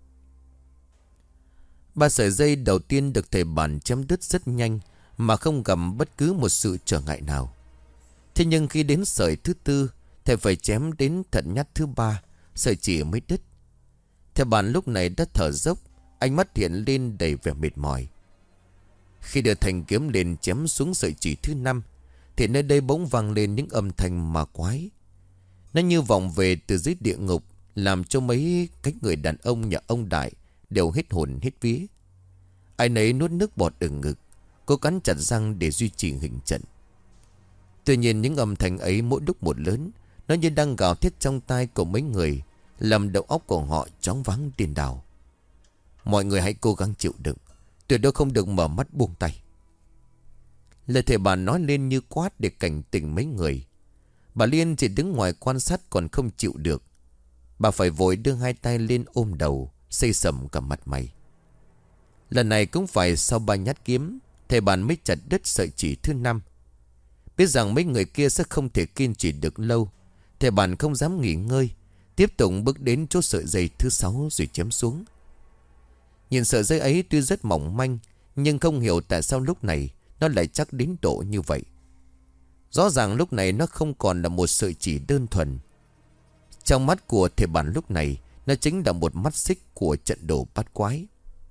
3 sợi dây đầu tiên được thầy bàn chém đứt rất nhanh, mà không gặp bất cứ một sự trở ngại nào. Thế nhưng khi đến sợi thứ 4, thầy phải chém đến thận nhát thứ 3, sợi chỉ mới đứt. Thầy bàn lúc này đã thở dốc, ánh mắt hiện lên đầy vẻ mệt mỏi. Khi đưa thanh kiếm lên chém xuống sợi chỉ thứ 5, thì nơi đây bỗng vang lên những âm thanh ma quái. Nó như vọng về từ dưới địa ngục, làm cho mấy cái người đàn ông nhà ông Đại đều hết hồn hết vía. Ai nấy nuốt nước bọt ở ngực, cố cắn chặt răng để duy trì hình trận. Tuy nhiên những âm thanh ấy mỗi lúc một lớn, nó như đang gào thét trong tai của mấy người, làm đầu óc của họ chóng váng điên đảo. Mọi người hãy cố gắng chịu đựng, tuyệt đối không được mở mắt buông tay. Lời thầy bà nói lên như quát để cảnh tỉnh mấy người. Bà Liên chỉ đứng ngoài quan sát còn không chịu được. Bà phải vội đưa 2 tay lên ôm đầu, xây sầm cả mặt mày. Lần này cũng phải sau 3 nhát kiếm, thầy bàn mới chặt đứt sợi chỉ thứ 5. Biết rằng mấy người kia sẽ không thể kiên trì được lâu, thầy bàn không dám nghỉ ngơi, tiếp tục bước đến chỗ sợi dây thứ 6 rồi chém xuống. Nhìn sợi dây ấy tuy rất mỏng manh, nhưng không hiểu tại sao lúc này nó lại chắc đến độ như vậy. Rõ ràng lúc này nó không còn là một sợi chỉ đơn thuần. Trong mắt của thầy bản lúc này, nó chính là một mắt xích của trận đồ bát quái.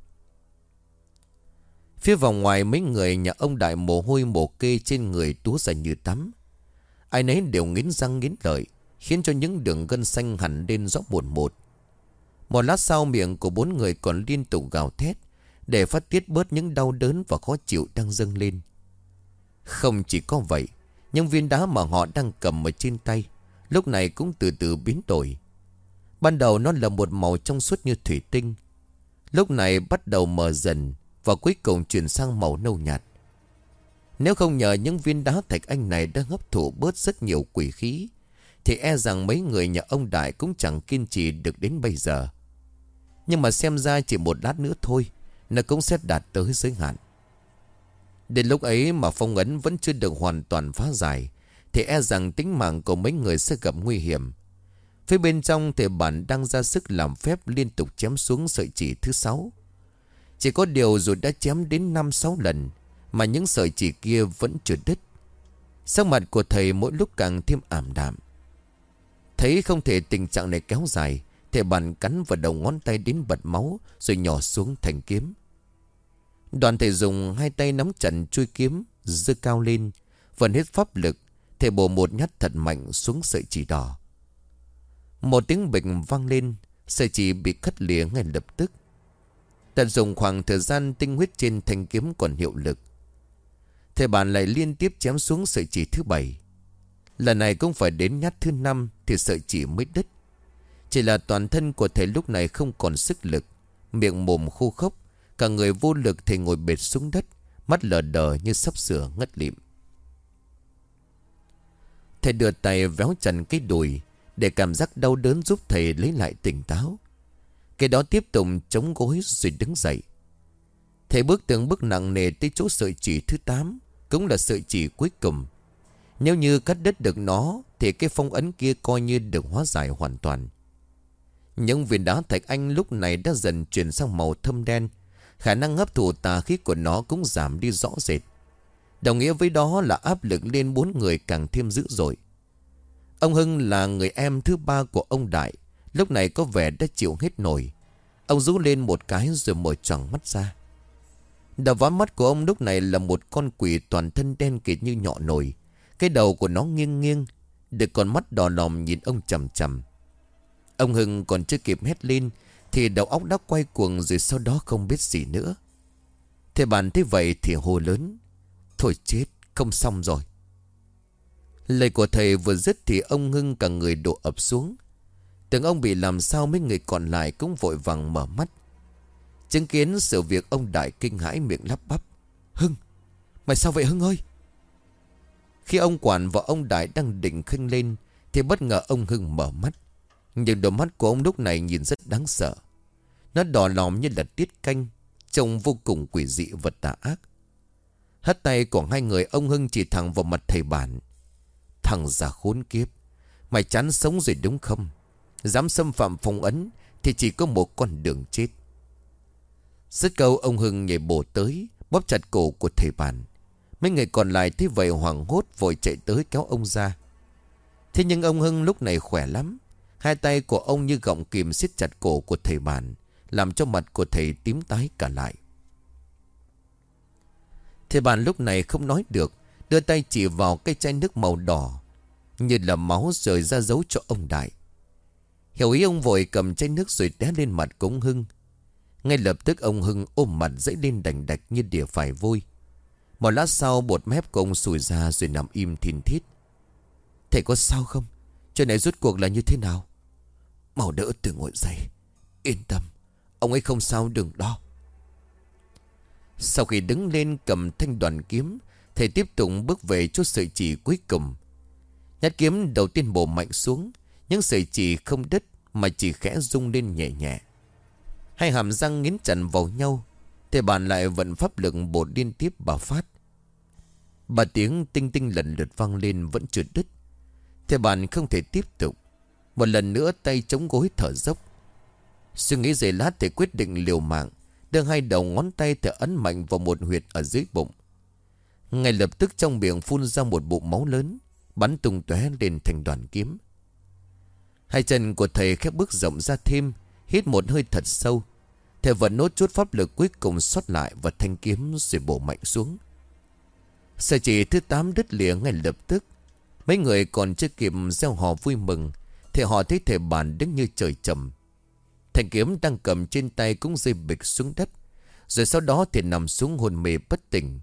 Phía vòng ngoài, mấy người nhà ông Đại mồ hôi mồ kê trên người túa ra như tắm. Ai nấy đều nghiến răng nghiến lợi, khiến cho những đường gân xanh hẳn lên rõ buồn một. Một lát sau, miệng của 4 người còn liên tục gào thét để phát tiết bớt những đau đớn và khó chịu đang dâng lên. Không chỉ có vậy, những viên đá mà họ đang cầm ở trên tay lúc này cũng từ từ biến đổi. Ban đầu nó là một màu trong suốt như thủy tinh, lúc này bắt đầu mờ dần và cuối cùng chuyển sang màu nâu nhạt. Nếu không nhờ những viên đá thạch anh này đã hấp thụ bớt rất nhiều quỷ khí, thì e rằng mấy người nhà ông Đại cũng chẳng kiên trì được đến bây giờ. Nhưng mà xem ra chỉ một lát nữa thôi, nó cũng sẽ đạt tới giới hạn. Đến lúc ấy mà phong ấn vẫn chưa được hoàn toàn phá giải, thì e rằng tính mạng của mấy người sẽ gặp nguy hiểm. Phía bên trong thầy bản đang ra sức làm phép liên tục chém xuống sợi chỉ thứ 6. Chỉ có điều dù đã chém đến 5-6 lần, mà những sợi chỉ kia vẫn chưa đứt. Sắc mặt của thầy mỗi lúc càng thêm ảm đạm. Thấy không thể tình trạng này kéo dài, thầy bàn cắn vào đầu ngón tay đến bật máu, rồi nhỏ xuống thành kiếm. Đoàn thầy dùng hai tay nắm chặt chuôi kiếm, giơ cao lên, vận hết pháp lực. Thầy bổ một nhát thật mạnh xuống sợi chỉ đỏ. Một tiếng bịch vang lên, sợi chỉ bị cắt lìa ngay lập tức. Tận dụng khoảng thời gian tinh huyết trên thanh kiếm còn hiệu lực, thầy bàn lại liên tiếp chém xuống sợi chỉ thứ 7. Lần này cũng phải đến nhát thứ 5 thì sợi chỉ mới đứt. Chỉ là toàn thân của thầy lúc này không còn sức lực, miệng mồm khô khốc, cả người vô lực. Thầy ngồi bệt xuống đất, mắt lờ đờ như sắp sửa ngất lịm. Thầy đưa tay véo chặt cái đùi để cảm giác đau đớn giúp thầy lấy lại tỉnh táo. Cái đó tiếp tục chống gối rồi đứng dậy. Thầy bước từng bước nặng nề tới chỗ sợi chỉ thứ 8, cũng là sợi chỉ cuối cùng. Nếu như cắt đứt được nó thì cái phong ấn kia coi như được hóa giải hoàn toàn. Những viên đá thạch anh lúc này đã dần chuyển sang màu thâm đen. Khả năng hấp thụ tà khí của nó cũng giảm đi rõ rệt. Đồng nghĩa với đó là áp lực lên 4 người càng thêm dữ dội. Ông Hưng là người em thứ 3 của ông Đại, lúc này có vẻ đã chịu hết nổi. Ông rú lên một cái rồi mở choàng mắt ra. Đập vào mắt của ông lúc này là một con quỷ toàn thân đen kịt như nhọ nồi. Cái đầu của nó nghiêng nghiêng, được con mắt đỏ lòm nhìn ông chằm chằm. Ông Hưng còn chưa kịp hét lên thì đầu óc đã quay cuồng, rồi sau đó không biết gì nữa. Thầy bàn thấy vậy thì hô lớn: "Thôi chết, không xong rồi." Lời của thầy vừa dứt thì ông Hưng cả người đổ ập xuống. Tưởng ông bị làm sao, mấy người còn lại cũng vội vàng mở mắt. Chứng kiến sự việc, ông Đại kinh hãi miệng lắp bắp: "Hưng, mày sao vậy Hưng ơi?" Khi ông Quản và ông Đại đang định khênh lên thì bất ngờ ông Hưng mở mắt. Nhưng đôi mắt của ông lúc này nhìn rất đáng sợ. Nó đỏ lòm như là tiết canh, trông vô cùng quỷ dị và tà ác. Hất tay của hai người, ông Hưng chỉ thẳng vào mặt thầy bản: "Thằng già khốn kiếp, mày chán sống rồi đúng không? Dám xâm phạm phong ấn thì chỉ có một con đường chết." Dứt câu, ông Hưng nhảy bổ tới, bóp chặt cổ của thầy bản. Mấy người còn lại thấy vậy hoảng hốt vội chạy tới kéo ông ra. Thế nhưng ông Hưng lúc này khỏe lắm. Hai tay của ông như gọng kìm siết chặt cổ của thầy bản, làm cho mặt của thầy tím tái cả lại. Thầy bản lúc này không nói được, đưa tay chỉ vào cái chai nước màu đỏ như là máu rời ra dấu cho ông Đại. Hiểu ý, ông vội cầm chai nước rồi té lên mặt của ông Hưng. Ngay lập tức ông Hưng ôm mặt dãy lên đành đạch như đỉa phải vôi. Một lát sau, bột mép của ông sùi ra rồi nằm im thin thít. "Thầy có sao không? Chuyện này rốt cuộc là như thế nào?" "Mau đỡ từ ngồi dậy. Yên tâm, ông ấy không sao, đừng lo." Sau khi đứng lên cầm thanh đoàn kiếm, thầy tiếp tục bước về chỗ sợi chỉ cuối cùng. Nhát kiếm đầu tiên bổ mạnh xuống, những sợi chỉ không đứt mà chỉ khẽ rung lên nhẹ nhẹ. Hai hàm răng nghiến chặt vào nhau. Thầy bàn lại vận pháp lực bổ liên tiếp 3 phát. 3 tiếng tinh tinh lần lượt vang lên vẫn chưa đứt. Thầy bàn không thể tiếp tục. Một lần nữa tay chống gối thở dốc. Suy nghĩ giây lát, thầy quyết định liều mạng, đưa hai đầu ngón tay thầy ấn mạnh vào một huyệt ở dưới bụng. Ngay lập tức trong miệng phun ra một bụng máu lớn, bắn tung tóe lên thành đoàn kiếm. Hai chân của thầy khép bước rộng ra thêm, hít một hơi thật sâu. Thầy vẫn nốt chút pháp lực cuối cùng sót lại và thanh kiếm rồi bổ mạnh xuống. Sợi chỉ thứ 8 đứt lìa ngay lập tức. Mấy người còn chưa kịp reo hò vui mừng thì họ thấy thầy bản đứng như trời trầm. Thanh kiếm đang cầm trên tay cũng rơi bịch xuống đất, rồi sau đó thì nằm xuống hôn mê bất tỉnh.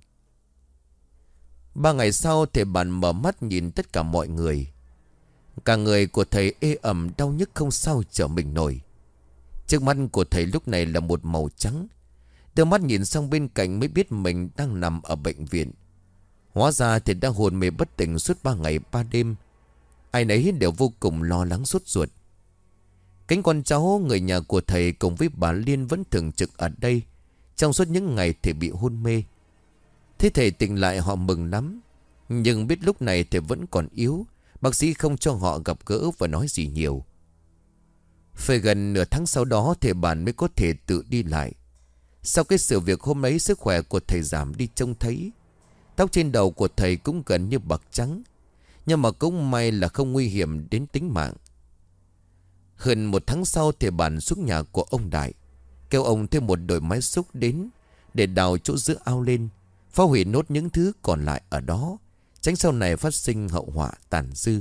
3 ngày sau, thầy bản mở mắt nhìn tất cả mọi người. Cả người của thầy ê ẩm đau nhức không sao trở mình nổi. Trước mắt của thầy lúc này là một màu trắng. Đưa mắt nhìn sang bên cạnh mới biết mình đang nằm ở bệnh viện. Hóa ra thầy đang hôn mê bất tỉnh suốt 3 ngày 3 đêm. Ai nấy đều vô cùng lo lắng sốt ruột. Cánh con cháu người nhà của thầy cùng với bà Liên vẫn thường trực ở đây trong suốt những ngày thầy bị hôn mê. Thế thầy tỉnh lại họ mừng lắm. Nhưng biết lúc này thầy vẫn còn yếu, bác sĩ không cho họ gặp gỡ và nói gì nhiều. Phải gần nửa tháng sau đó thầy bản mới có thể tự đi lại. Sau cái sự việc hôm ấy, sức khỏe của thầy giảm đi trông thấy. Tóc trên đầu của thầy cũng gần như bạc trắng, nhưng mà cũng may là không nguy hiểm đến tính mạng. Hơn 1 tháng sau, thầy bản xuống nhà của ông Đại, kêu ông thêm một đội máy xúc đến để đào chỗ giữa ao lên, phá hủy nốt những thứ còn lại ở đó, tránh sau này phát sinh hậu họa tàn dư.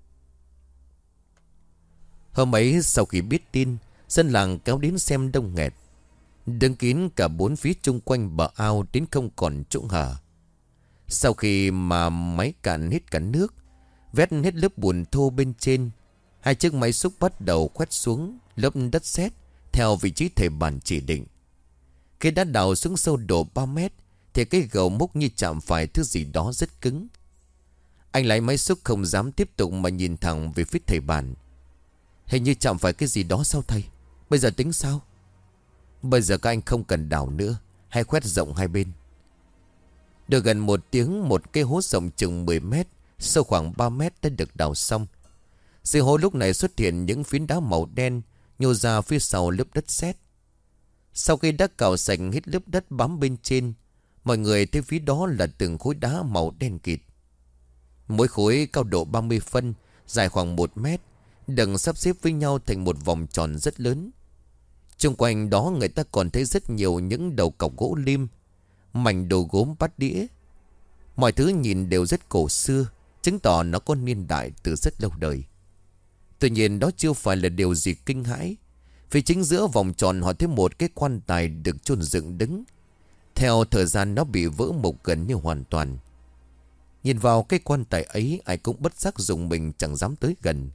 Hôm ấy sau khi biết tin, dân làng kéo đến xem đông nghẹt, đứng kín cả 4 phía chung quanh bờ ao đến không còn chỗ hở. Sau khi mà máy cạn hết cả nước, vét hết lớp bùn thô bên trên, 2 chiếc máy xúc bắt đầu khoét xuống lớp đất sét theo vị trí thầy bản chỉ định. Khi đã đào xuống sâu độ 3 mét thì cái gầu múc như chạm phải thứ gì đó rất cứng. Anh lái máy xúc không dám tiếp tục mà nhìn thẳng về phía thầy bản. Hình như chạm phải cái gì đó sao thầy? Bây giờ tính sao? Bây giờ các anh không cần đào nữa, hay khoét rộng hai bên. Được gần 1 tiếng, một cái hố rộng chừng 10 mét, sâu khoảng 3 mét đã được đào xong. Dưới hố lúc này xuất hiện những phiến đá màu đen nhô ra phía sau lớp đất sét. Sau khi đã cào sạch hết lớp đất bám bên trên, mọi người thấy phía đó là từng khối đá màu đen kịt. Mỗi khối cao độ 30 phân, dài khoảng 1 mét, đừng sắp xếp với nhau thành một vòng tròn rất lớn. Xung quanh đó người ta còn thấy rất nhiều những đầu cọc gỗ lim, mảnh đồ gốm, bát đĩa. Mọi thứ nhìn đều rất cổ xưa, chứng tỏ nó có niên đại từ rất lâu đời. Tuy nhiên đó chưa phải là điều gì kinh hãi. Vì chính giữa vòng tròn họ thấy một cái quan tài được chôn dựng đứng. Theo thời gian nó bị vỡ mục gần như hoàn toàn. Nhìn vào cái quan tài ấy, ai cũng bất giác rùng mình chẳng dám tới gần.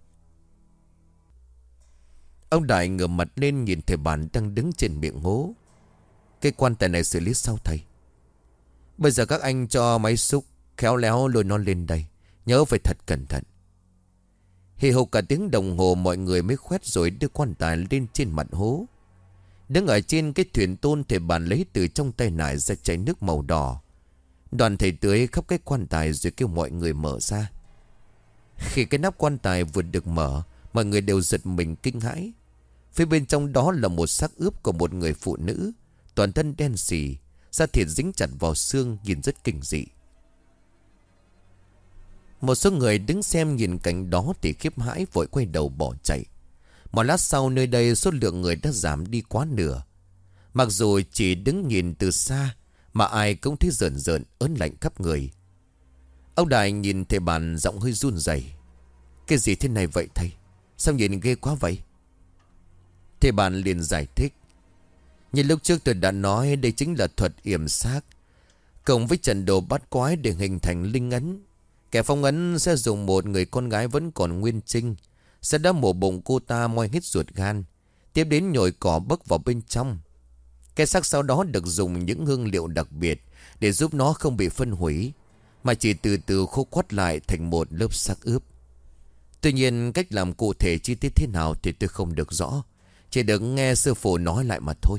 Ông Đại ngửa mặt lên nhìn thầy bản đang đứng trên miệng hố. Cái quan tài này xử lý sao thầy? Bây giờ các anh cho máy xúc khéo léo lôi nó lên đây, nhớ phải thật cẩn thận. Hì hục cả tiếng đồng hồ mọi người mới khoét rồi đưa quan tài lên trên mặt hố. Đứng ở trên cái thuyền tôn, thầy bản lấy từ trong tay nải ra chai nước màu đỏ. Đoàn thầy tưới khắp cái quan tài rồi kêu mọi người mở ra. Khi cái nắp quan tài vừa được mở, mọi người đều giật mình kinh hãi. Phía bên trong đó là một xác ướp của một người phụ nữ, toàn thân đen xì, da thịt dính chặt vào xương, nhìn rất kinh dị. Một số người đứng xem nhìn cảnh đó thì khiếp hãi vội quay đầu bỏ chạy. Một lát sau nơi đây số lượng người đã giảm đi quá nửa. Mặc dù chỉ đứng nhìn từ xa mà ai cũng thấy rợn rợn ớn lạnh khắp người. Ông Đại nhìn thầy bản giọng hơi run rẩy. Cái gì thế này vậy thầy? Sao nhìn ghê quá vậy? Thầy bản liền giải thích. Như lúc trước tôi đã nói, đây chính là thuật yểm xác cộng với trận đồ bắt quái để hình thành linh ấn. Kẻ phong ấn sẽ dùng một người con gái vẫn còn nguyên trinh, sẽ đã mổ bụng cô ta moi hết ruột gan, tiếp đến nhồi cỏ bấc vào bên trong. Cái xác sau đó được dùng những hương liệu đặc biệt để giúp nó không bị phân hủy, mà chỉ từ từ khô quắt lại thành một lớp xác ướp. Tuy nhiên cách làm cụ thể chi tiết thế nào thì tôi không được rõ, chỉ được nghe sư phụ nói lại mà thôi.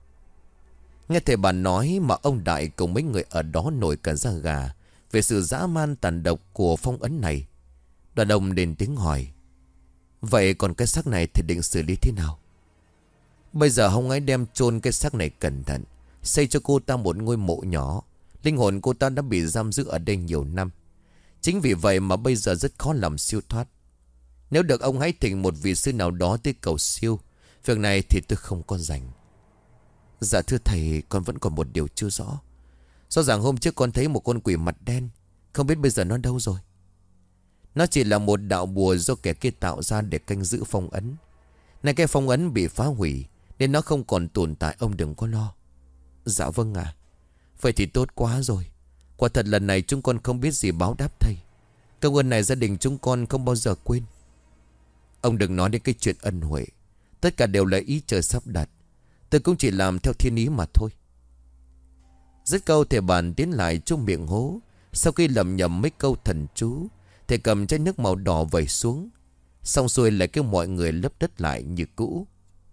Nghe thầy bản nói mà ông Đại cùng mấy người ở đó nổi cả da gà về sự dã man tàn độc của phong ấn này. Đoàn ông lên tiếng hỏi. Vậy còn cái xác này thì định xử lý thế nào? Bây giờ ông ấy đem chôn cái xác này cẩn thận, xây cho cô ta một ngôi mộ nhỏ. Linh hồn cô ta đã bị giam giữ ở đây nhiều năm. Chính vì vậy mà bây giờ rất khó làm siêu thoát. Nếu được ông hãy thỉnh một vị sư nào đó tới cầu siêu. Việc này thì tôi không có rảnh. Dạ thưa thầy, con vẫn còn một điều chưa rõ. Rõ ràng hôm trước con thấy một con quỷ mặt đen, không biết bây giờ nó đâu rồi. Nó chỉ là một đạo bùa do kẻ kia tạo ra để canh giữ phong ấn. Này cái phong ấn bị phá hủy nên nó không còn tồn tại, ông đừng có lo. Dạ vâng ạ. Vậy thì tốt quá rồi. Quả thật lần này chúng con không biết gì báo đáp thầy. Công ơn này gia đình chúng con không bao giờ quên. Ông đừng nói đến cái chuyện ân huệ. Tất cả đều là ý trời sắp đặt. Tôi cũng chỉ làm theo thiên ý mà thôi. Dứt câu thầy bản tiến lại trong miệng hố. Sau khi lẩm nhẩm mấy câu thần chú, thầy cầm chai nước màu đỏ vẩy xuống. Xong xuôi lại kêu mọi người lấp đất lại như cũ.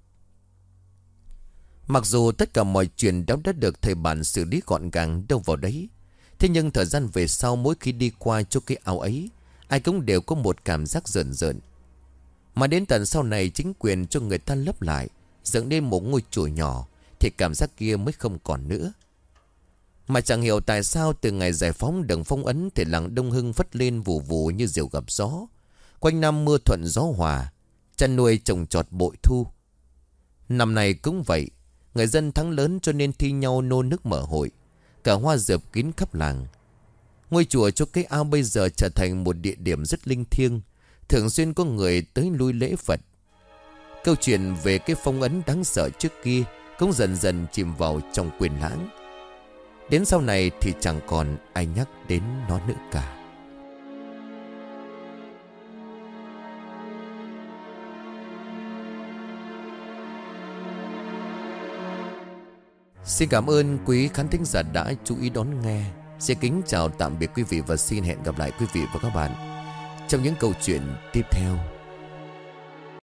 Mặc dù tất cả mọi chuyện đã được thầy bản xử lý gọn gàng đâu vào đấy, thế nhưng thời gian về sau, mỗi khi đi qua chỗ cái ao ấy, ai cũng đều có một cảm giác rợn rợn. Mà đến tận sau này chính quyền cho người ta lấp lại, dựng nên một ngôi chùa nhỏ, thì cảm giác kia mới không còn nữa. Mà chẳng hiểu tại sao từ ngày giải phóng đường phong ấn thì làng Đông Hưng phất lên vù vù như diều gặp gió. Quanh năm mưa thuận gió hòa, chăn nuôi trồng trọt bội thu. Năm này cũng vậy, người dân thắng lớn cho nên thi nhau nô nức mở hội. Cả hoa dợp kín khắp làng. Ngôi chùa Chỗ Cái Ao bây giờ trở thành một địa điểm rất linh thiêng, thường xuyên có người tới lui lễ Phật. Câu chuyện về cái phong ấn đáng sợ trước kia cũng dần dần chìm vào trong quên lãng. Đến sau này thì chẳng còn ai nhắc đến nó nữa cả. Xin cảm ơn quý khán thính giả đã chú ý đón nghe. Xin kính chào tạm biệt quý vị và xin hẹn gặp lại quý vị và các bạn trong những câu chuyện tiếp theo.